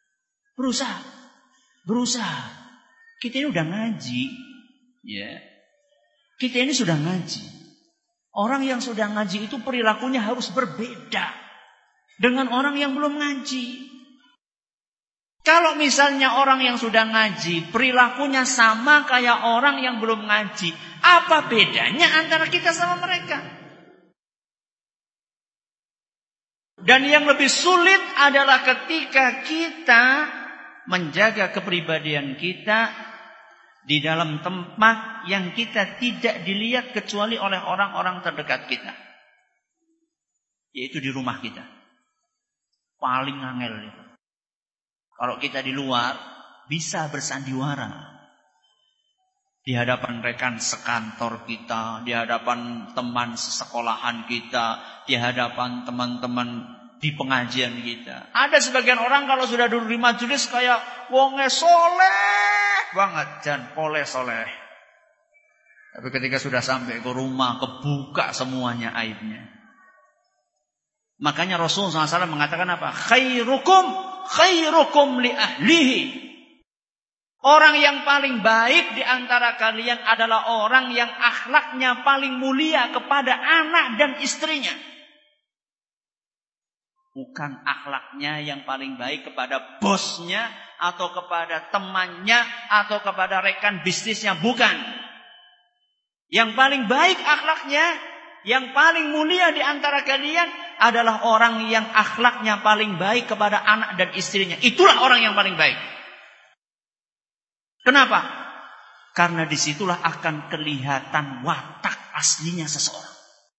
Berusaha. Kita ini udah ngaji. Ya. Kita ini sudah ngaji. Orang yang sudah ngaji itu perilakunya harus berbeda dengan orang yang belum ngaji. Kalau misalnya orang yang sudah ngaji perilakunya sama kayak orang yang belum ngaji, apa bedanya antara kita sama mereka? Dan yang lebih sulit adalah ketika kita menjaga kepribadian kita di dalam tempat yang kita tidak dilihat kecuali oleh orang-orang terdekat kita, yaitu di rumah kita. Paling angel itu. Kalau kita di luar bisa bersandiwara di hadapan rekan sekantor kita, di hadapan teman sesekolahan kita, di hadapan teman-teman di pengajian kita. Ada sebagian orang kalau sudah duduk di majelis kayak wonge soleh banget, dan poleh soleh. Tapi ketika sudah sampai ke rumah, kebuka semuanya aibnya. Makanya Rasulullah SAW mengatakan apa? Khairukum li ahlihi. Orang yang paling baik di antara kalian adalah orang yang akhlaknya paling mulia kepada anak dan istrinya. Bukan akhlaknya yang paling baik kepada bosnya, atau kepada temannya, atau kepada rekan bisnisnya. Bukan. Yang paling baik akhlaknya, yang paling mulia di antara kalian adalah orang yang akhlaknya paling baik kepada anak dan istrinya. Itulah orang yang paling baik. Kenapa? Karena disitulah akan kelihatan watak aslinya seseorang.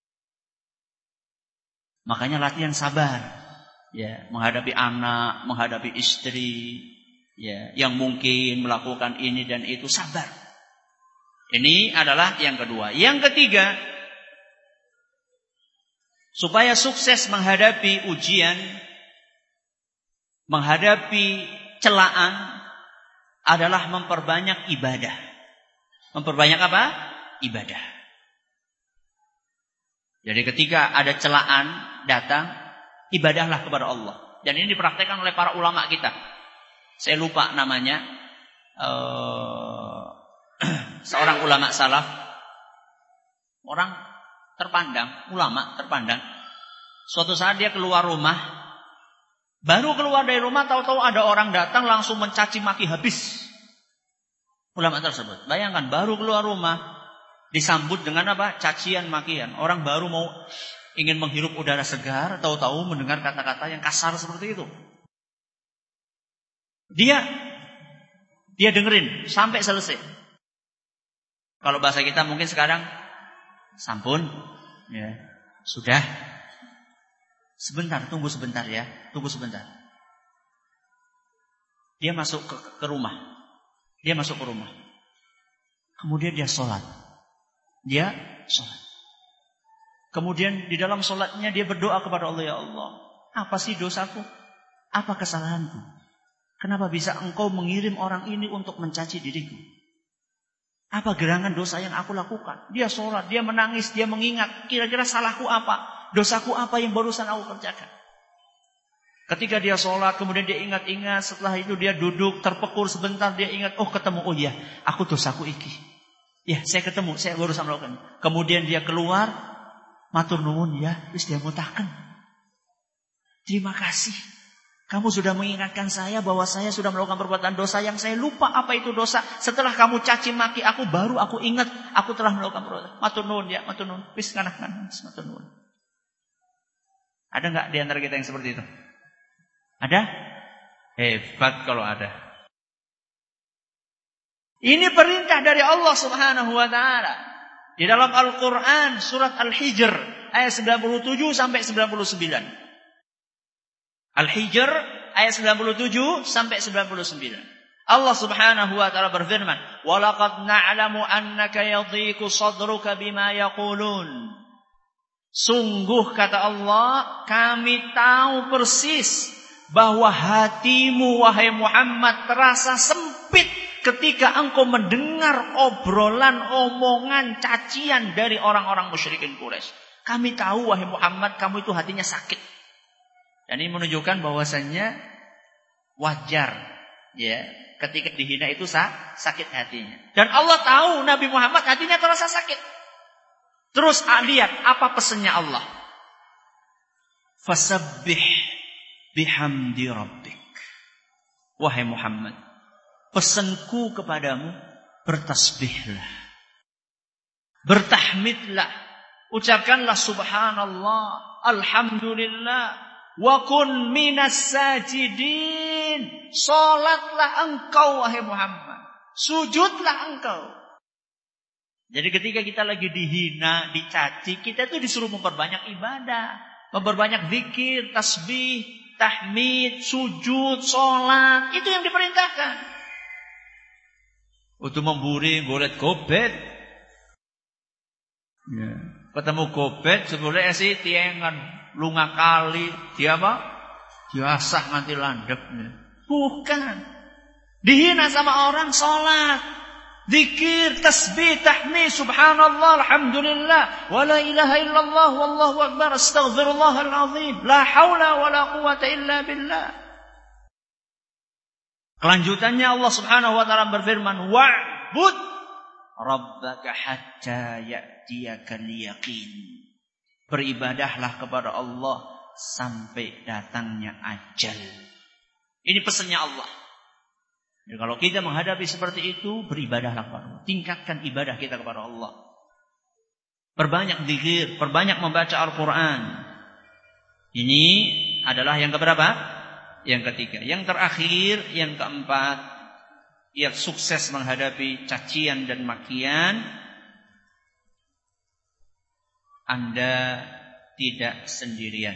Makanya latihan sabar. Ya, menghadapi anak, menghadapi istri, ya, yang mungkin melakukan ini dan itu, sabar. Ini adalah yang kedua. Yang ketiga, supaya sukses menghadapi ujian, menghadapi celaan, adalah memperbanyak ibadah. Memperbanyak apa? Ibadah. Jadi ketika ada celaan datang, ibadahlah kepada Allah. Dan ini dipraktekkan oleh para ulama kita. Saya lupa namanya. Seorang ulama salaf. Orang terpandang. Ulama terpandang. Suatu saat dia keluar rumah. Baru keluar dari rumah, tahu-tahu ada orang datang langsung mencaci maki habis. Ulama tersebut. Bayangkan, baru keluar rumah, disambut dengan apa? Cacian makian. Orang baru mau ingin menghirup udara segar, tahu-tahu mendengar kata-kata yang kasar seperti itu. Dia dengerin sampai selesai. Kalau bahasa kita mungkin sekarang, sampun, ya, sudah. Sebentar, tunggu sebentar ya, tunggu sebentar. Dia masuk ke rumah. Dia masuk ke rumah. Kemudian dia sholat. Dia sholat. Kemudian di dalam sholatnya dia berdoa kepada Allah, ya Allah, apa sih dosaku? Apa kesalahanku? Kenapa bisa engkau mengirim orang ini untuk mencaci diriku? Apa gerangan dosa yang aku lakukan? Dia sholat, dia menangis, dia mengingat, kira-kira salahku apa? Dosaku apa yang barusan aku kerjakan? Ketika dia sholat, kemudian dia ingat-ingat, setelah itu dia duduk, terpekur sebentar, dia ingat, oh ketemu, oh iya, aku dosaku iki. Ya, saya ketemu, saya barusan melakukan. Kemudian dia keluar, matur nuwun ya, wis dia mutaken. Terima kasih. Kamu sudah mengingatkan saya bahwa saya sudah melakukan perbuatan dosa yang saya lupa apa itu dosa. Setelah kamu caci maki aku, baru aku ingat aku telah melakukan perbuatan. Matur nuwun ya, matur nuwun. Wis kanak-kanak, matur nuwun. Ada enggak di antara kita yang seperti itu? Ada? Hebat kalau ada. Ini perintah dari Allah Subhanahu wa taala. Di dalam Al-Qur'an surat Al-Hijr ayat 97 sampai 99. Al-Hijr ayat 97 sampai 99. Allah Subhanahu wa taala berfirman, "Wa laqad na'lamu annaka yadhiqu sadruka bima yaqulun." Sungguh kata Allah, kami tahu persis bahwa hatimu wahai Muhammad terasa sempit ketika engkau mendengar obrolan, omongan, cacian dari orang-orang musyrikin Quraisy. Kami tahu wahai Muhammad, kamu itu hatinya sakit. Dan ini menunjukkan bahwasannya wajar ya, ketika dihina itu sakit hatinya. Dan Allah tahu Nabi Muhammad hatinya terasa sakit. Terus lihat apa pesannya Allah. Fasabbih bihamdi rabbik. Wahai Muhammad, pesanku kepadamu, bertasbihlah, bertahmidlah, ucapkanlah subhanallah, alhamdulillah, wa kun minas sajidin. Salatlah engkau wahai Muhammad, sujudlah engkau. Jadi ketika kita lagi dihina, dicaci, kita itu disuruh memperbanyak ibadah, memperbanyak zikir, tasbih, tahmid, sujud, salat. Itu yang diperintahkan. Untuk memburi, golet gobet. Ya. Ketemu gobet, sebenarnya sih tiengan, lunga kali, dia apa? Diasah nganti landep. Bukan. Dihina sama orang, salat, zikir, tasbih, tahmid, subhanallah, alhamdulillah, wa la ilaha illallah, wallahu akbar, astaghfirullahal azim, la haula wa la quwata illa billah. Kelanjutannya Allah Subhanahu wa taala berfirman, wa'bud rabbaka hatta ya'tiyakal yaqin. Beribadahlah kepada Allah sampai datangnya ajal. Ini pesannya Allah. Jadi kalau kita menghadapi seperti itu, beribadahlah kepada Allah. Tingkatkan ibadah kita kepada Allah. Perbanyak zikir, perbanyak membaca Al-Quran. Ini adalah yang keberapa? Yang ketiga. Yang terakhir, yang keempat, yang sukses menghadapi cacian dan makian, Anda tidak sendirian.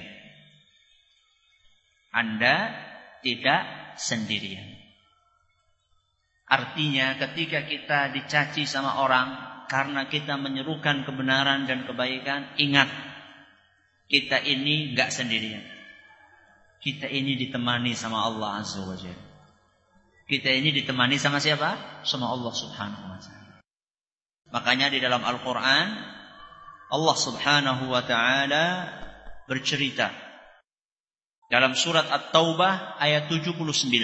Anda tidak sendirian. Artinya ketika kita dicaci sama orang karena kita menyerukan kebenaran dan kebaikan, ingat, kita ini enggak sendirian. Kita ini ditemani sama Allah Azza wa Jalla. Kita ini ditemani sama siapa? Sama Allah Subhanahu wa Ta'ala. Makanya di dalam Al-Quran Allah Subhanahu wa Ta'ala bercerita dalam surat At-Taubah ayat 79.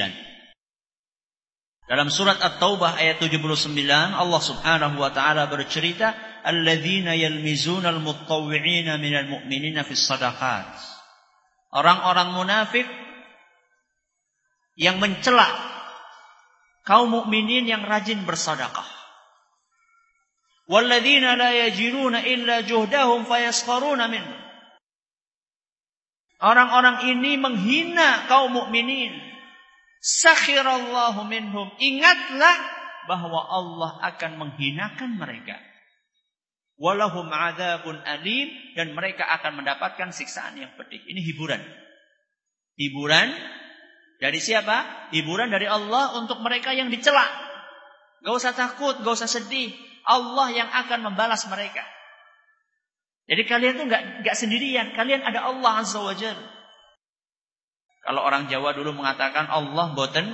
Dalam surat At-Taubah ayat 79 Allah Subhanahu wa Ta'ala bercerita, alladzina yalmizuna al-mutawwi'ina minal mu'minina fis shadaqat. Orang-orang munafik yang mencela kaum mukminin yang rajin bersedekah. Walladzina la yajiduna illa juhdahum fayaskharuna minhum. Orang-orang ini menghina kaum mukminin. Sakhirallahu minhum. Ingatlah bahwa Allah akan menghinakan mereka. Walahum adzabun alim, dan mereka akan mendapatkan siksaan yang pedih. Ini hiburan. Hiburan dari siapa? Hiburan dari Allah untuk mereka yang dicela. Gak usah takut, gak usah sedih. Allah yang akan membalas mereka. Jadi kalian tuh gak sendirian. Kalian ada Allah Azza wa Jalla. Kalau orang Jawa dulu mengatakan Allah boten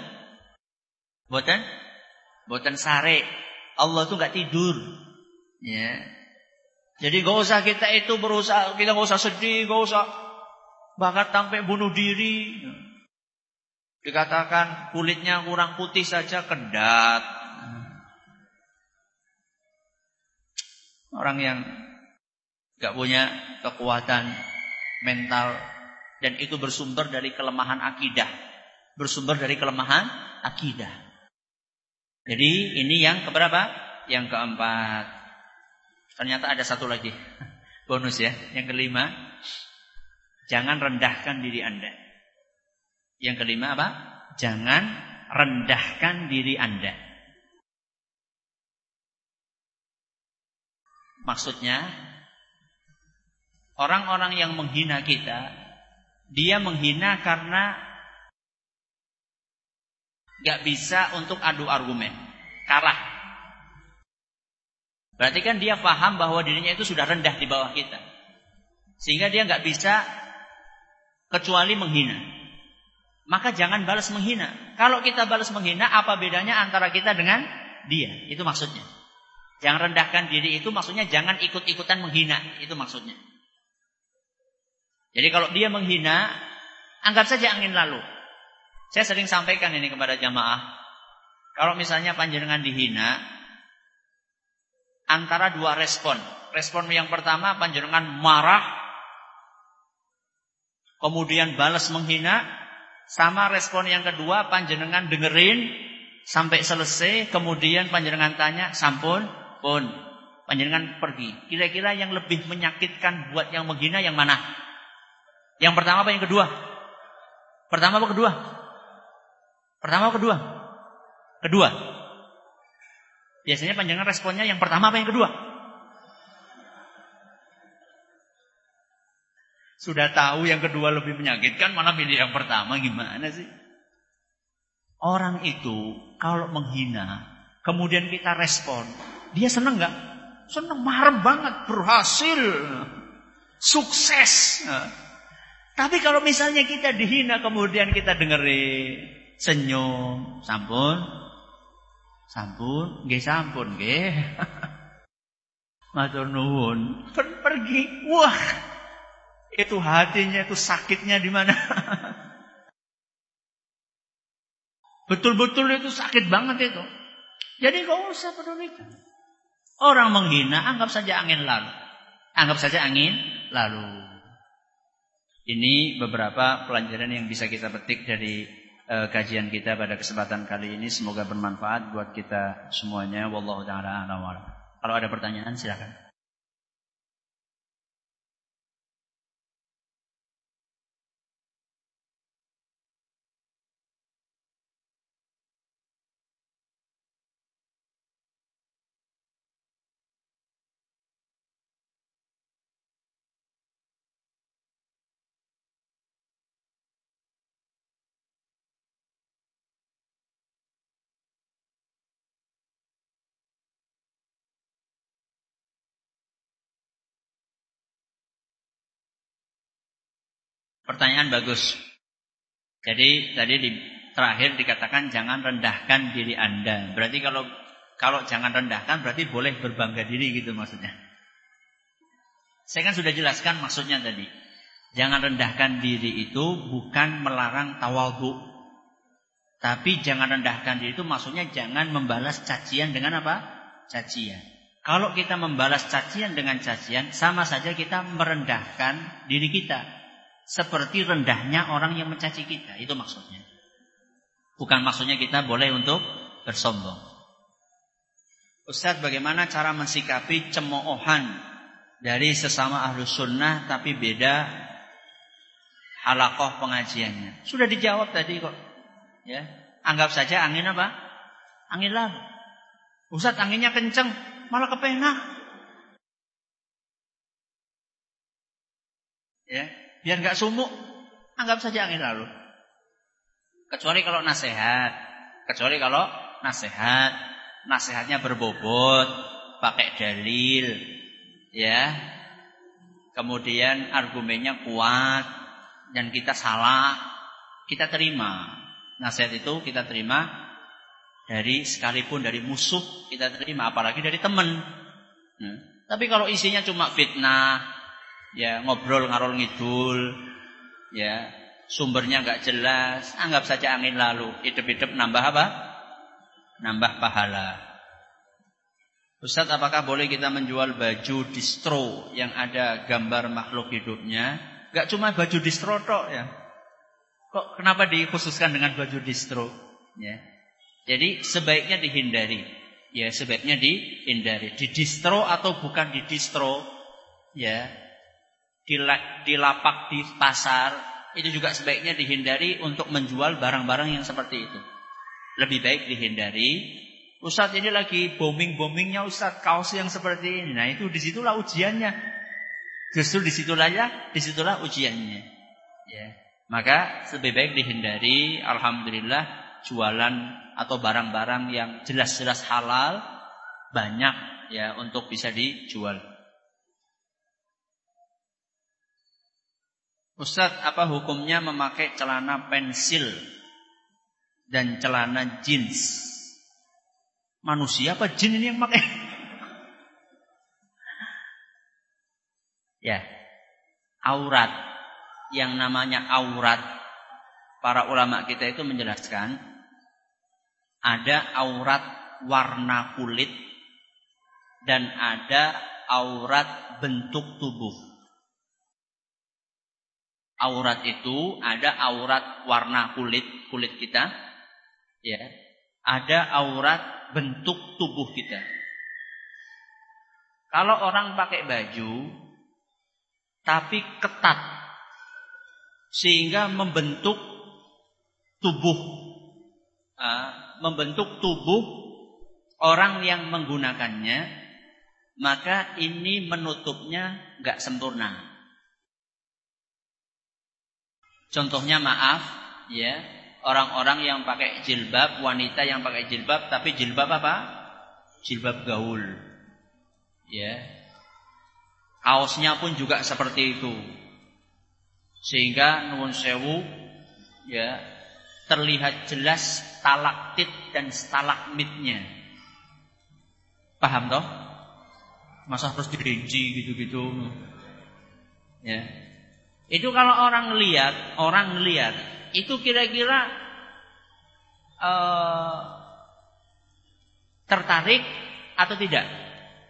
sare. Allah tuh gak tidur. Ya. Jadi gak usah kita itu berusaha, kita gak usah sedih, gak usah bahkan sampai bunuh diri. Dikatakan kulitnya kurang putih saja kedat. Orang yang gak punya kekuatan mental, dan itu bersumber dari kelemahan akidah. Bersumber dari kelemahan akidah. Jadi ini yang keberapa? Yang keempat. Ternyata ada satu lagi. Bonus ya. Yang kelima, jangan rendahkan diri Anda. Yang kelima apa? Jangan rendahkan diri Anda. Maksudnya, orang-orang yang menghina kita, dia menghina karena gak bisa untuk adu argumen, kalah. Berarti kan dia paham bahwa dirinya itu sudah rendah di bawah kita, sehingga dia gak bisa kecuali menghina. Maka jangan balas menghina. Kalau kita balas menghina, apa bedanya antara kita dengan dia? Itu maksudnya. Jangan rendahkan diri itu maksudnya jangan ikut-ikutan menghina. Itu maksudnya. Jadi kalau dia menghina, anggap saja angin lalu. Saya sering sampaikan ini kepada jamaah. Kalau misalnya panjenengan dihina, antara dua respon. Respon yang pertama panjenengan marah, kemudian balas menghina. Sama respon yang kedua panjenengan dengerin sampai selesai, kemudian panjenengan tanya, sampun, pun, panjenengan pergi. Kira-kira yang lebih menyakitkan buat yang menghina yang mana? Yang pertama apa yang kedua? Pertama apa kedua? Pertama apa kedua? Kedua. Biasanya panjenengan responnya yang pertama apa yang kedua? Sudah tahu yang kedua lebih menyakitkan, malah pilih yang pertama, gimana sih? Orang itu kalau menghina, kemudian kita respon, dia senang gak? Senang, marah banget, berhasil, sukses. Tapi kalau misalnya kita dihina, kemudian kita dengerin, senyum, sampun, nggih sampun, nggih. Matur nuwun, pergi. Wah, itu hatinya, itu sakitnya di mana? Betul-betul itu sakit banget itu. Jadi gak usah pedulikan. Orang menghina, anggap saja angin lalu. Anggap saja angin lalu. Ini beberapa pelajaran yang bisa kita petik dari kajian kita pada kesempatan kali ini. Semoga bermanfaat buat kita semuanya. Wallahu ta'ala a'lam. Kalau ada pertanyaan silakan. Pertanyaan bagus. Jadi tadi terakhir dikatakan jangan rendahkan diri Anda. Berarti kalau jangan rendahkan berarti boleh berbangga diri gitu maksudnya. Saya kan sudah jelaskan maksudnya tadi. Jangan rendahkan diri itu bukan melarang tawadhu. Tapi jangan rendahkan diri itu maksudnya jangan membalas cacian dengan apa? Cacian. Kalau kita membalas cacian dengan cacian, sama saja kita merendahkan diri kita. Seperti rendahnya orang yang mencaci kita. Itu maksudnya. Bukan maksudnya kita boleh untuk bersombong. Ustaz, bagaimana cara mensikapi cemoohan dari sesama ahlus sunnah tapi beda halaqah pengajiannya? Sudah dijawab tadi kok. Ya, anggap saja angin apa? Angin lalu. Ustaz, anginnya kenceng, malah kepenak. Ya. Biar gak sumuk, anggap saja angin lalu. Kecuali kalau nasihat. Nasihatnya berbobot, pakai dalil, ya. Kemudian argumennya kuat dan kita salah, kita terima. Nasihat itu kita terima sekalipun dari musuh kita terima, apalagi dari teman. Tapi kalau isinya cuma fitnah, ya ngobrol ngarol ngidul, ya sumbernya nggak jelas, anggap saja angin lalu. Hidup-hidup nambah apa? Nambah pahala. Ustaz, apakah boleh kita menjual baju distro yang ada gambar makhluk hidupnya? Gak cuma baju distro tok ya. Kok kenapa dikhususkan dengan baju distro? Ya. Jadi sebaiknya dihindari. Ya, sebaiknya dihindari. Di distro atau bukan di distro, ya. Di lapak di pasar itu juga sebaiknya dihindari untuk menjual barang-barang yang seperti itu. Lebih baik dihindari. Ustaz, ini lagi booming-boomingnya Ustaz kaos yang seperti ini. Nah, itu disitulah ujiannya. Justru disitulah ujiannya. Ya, maka lebih baik dihindari. Alhamdulillah jualan atau barang-barang yang jelas-jelas halal banyak ya untuk bisa dijual. Ustaz, apa hukumnya memakai celana pensil dan celana jeans? Manusia apa jin ini yang pakai? Ya, aurat. Yang namanya aurat, para ulama kita itu menjelaskan, ada aurat warna kulit dan ada aurat bentuk tubuh. Aurat itu ada aurat warna kulit kita, ya. Ada aurat bentuk tubuh kita. Kalau orang pakai baju tapi ketat sehingga membentuk tubuh orang yang menggunakannya, maka ini menutupnya enggak sempurna. Contohnya maaf, ya, orang-orang yang pakai jilbab, wanita yang pakai jilbab, tapi jilbab apa? Jilbab gaul. Ya. Kaosnya pun juga seperti itu. Sehingga nuwun sewu, ya, terlihat jelas stalaktit dan stalagmitnya. Paham toh? Masa harus dirinci gitu-gitu. Ya. Itu kalau orang ngelihat, itu kira-kira tertarik atau tidak?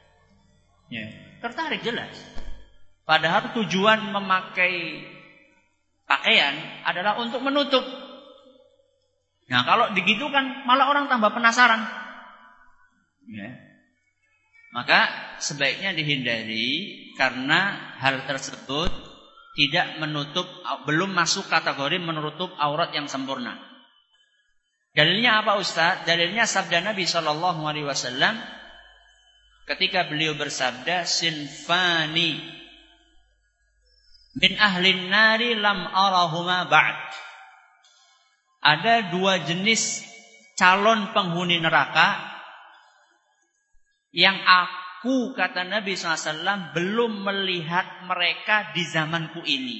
Ya, tertarik jelas. Padahal tujuan memakai pakaian adalah untuk menutup. Nah, kalau begitu kan malah orang tambah penasaran. Ya. Maka sebaiknya dihindari karena hal tersebut tidak menutup, belum masuk kategori menutup aurat yang sempurna. Dalilnya apa Ustaz? Dalilnya sabda Nabi SAW ketika beliau bersabda, sinfani min ahlin nari lam arahuma ba'd. Ada dua jenis calon penghuni neraka yang aku, kata Nabi SAW, belum melihat mereka di zamanku ini.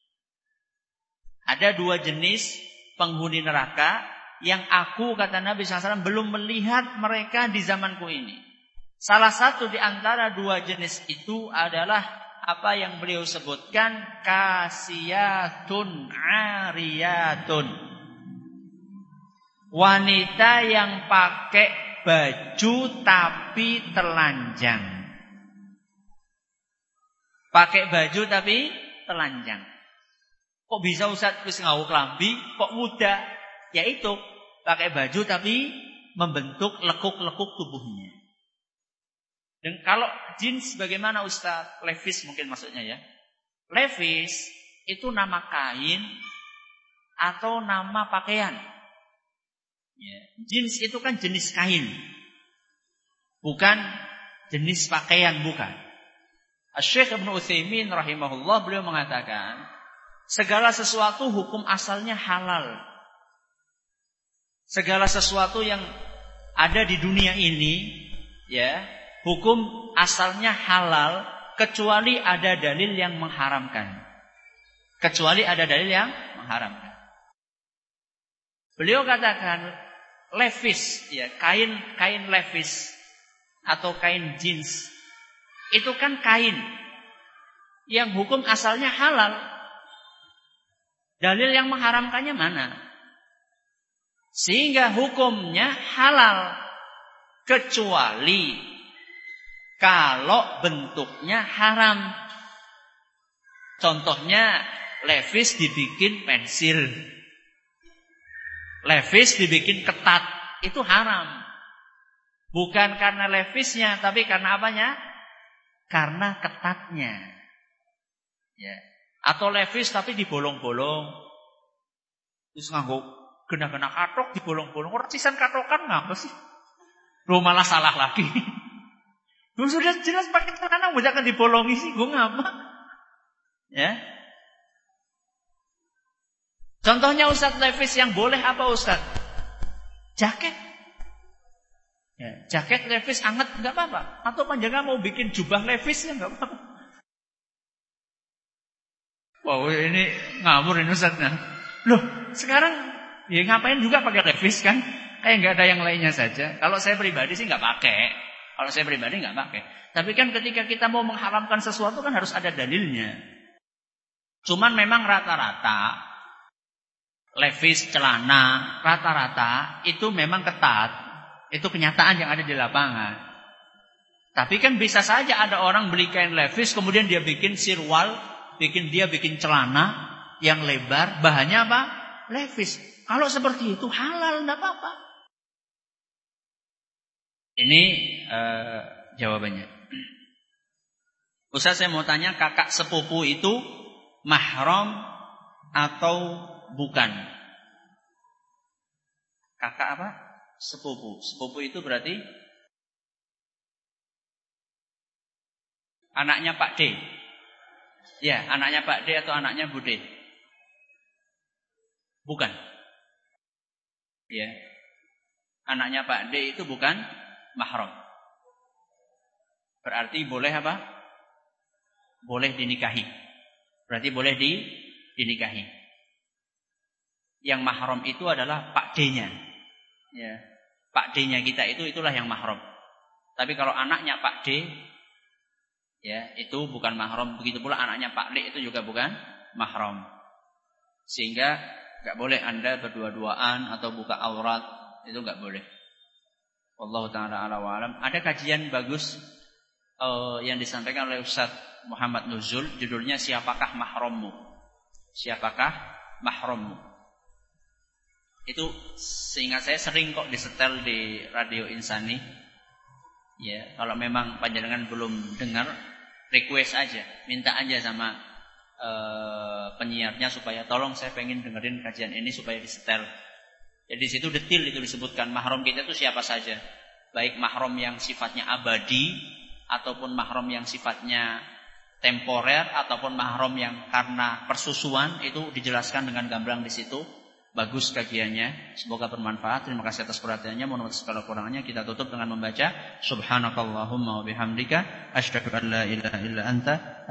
Ada dua jenis penghuni neraka yang aku, kata Nabi SAW, belum melihat mereka di zamanku ini. Salah satu di antara dua jenis itu adalah apa yang beliau sebutkan, kasiyatun ariyatun. Wanita yang pakai baju tapi telanjang. Pakai baju tapi telanjang. Kok bisa Ustaz wis nggawa klambi kok muda? Yaitu pakai baju tapi membentuk lekuk-lekuk tubuhnya. Dan kalau jeans bagaimana Ustaz? Levis mungkin maksudnya ya. Levis itu nama kain atau nama pakaian. Ya. Jeans itu kan jenis kain, bukan jenis pakaian, bukan. Syekh Ibnu Utsaimin rahimahullah beliau mengatakan, segala sesuatu hukum asalnya halal. Segala sesuatu yang ada di dunia ini, ya, hukum asalnya halal kecuali ada dalil yang mengharamkan. Kecuali ada dalil yang mengharamkan. Beliau katakan levis, ya, kain levis atau kain jeans itu kan kain yang hukum asalnya halal. Dalil yang mengharamkannya mana? Sehingga hukumnya halal kecuali kalau bentuknya haram. Contohnya levis dibikin pensil, levis dibikin ketat, itu haram. Bukan karena levisnya, tapi karena apanya? Karena ketatnya. Ya. Atau levis tapi dibolong-bolong. Terus nganggo gena-gena katok dibolong-bolong. Orang sisan katokan ngapa sih? Loh malah salah lagi. Loh sudah jelas pakai celana jangan dibolongi sih, gue ngapa? Ya. Contohnya Ustadz levis yang boleh apa Ustadz? Jaket. Ya, jaket levis anget enggak apa-apa. Atau panjangnya mau bikin jubah levis ya enggak apa-apa. Wow, ini ngawur ini Ustadznya. Loh, sekarang ya ngapain juga pakai levis kan? Kayak enggak ada yang lainnya saja. Kalau saya pribadi sih enggak pakai. Kalau saya pribadi enggak pakai. Tapi kan ketika kita mau mengharamkan sesuatu kan harus ada dalilnya. Cuman memang rata-rata levis celana rata-rata itu memang ketat. Itu kenyataan yang ada di lapangan. Tapi kan bisa saja ada orang beli kain levis kemudian dia bikin sirwal, bikin celana yang lebar, bahannya apa? Levis. Kalau seperti itu halal, enggak apa-apa. Ini jawabannya. Ustaz saya mau tanya, kakak sepupu itu mahram atau bukan? Kakak apa? Sepupu. Sepupu itu berarti anaknya Pak D. Ya, anaknya Pak D atau anaknya Bu D. Bukan. Ya. Anaknya Pak D itu bukan mahram. Berarti boleh apa? Boleh dinikahi. Berarti boleh dinikahi. Yang mahram itu adalah Pak D-nya. Ya. Pak D-nya kita itulah yang mahram. Tapi kalau anaknya Pak D, ya, itu bukan mahram. Begitu pula anaknya Pak D itu juga bukan mahram. Sehingga enggak boleh Anda berdua-duaan atau buka aurat, itu enggak boleh. Wallahu taala a'lam wa alam. Ada kajian bagus yang disampaikan oleh Ustaz Muhammad Nuzul, judulnya Siapakah Mahrammu? siapakah mahrammu. Itu seingat saya sering kok disetel di Radio Insani. Ya, kalau memang panjenengan belum dengar, request aja, minta aja sama penyiarnya supaya tolong saya pengen dengerin kajian ini supaya disetel. Jadi di situ detail itu disebutkan mahram kita itu siapa saja. Baik mahram yang sifatnya abadi ataupun mahram yang sifatnya temporer ataupun mahram yang karena persusuan, itu dijelaskan dengan gamblang di situ. Bagus kajiannya, semoga bermanfaat. Terima kasih atas perhatiannya. Mohon maaf segala kurangnya. Kita tutup dengan membaca Subhanakallahumma wa bihamdika asyhadu an la ilaha illa anta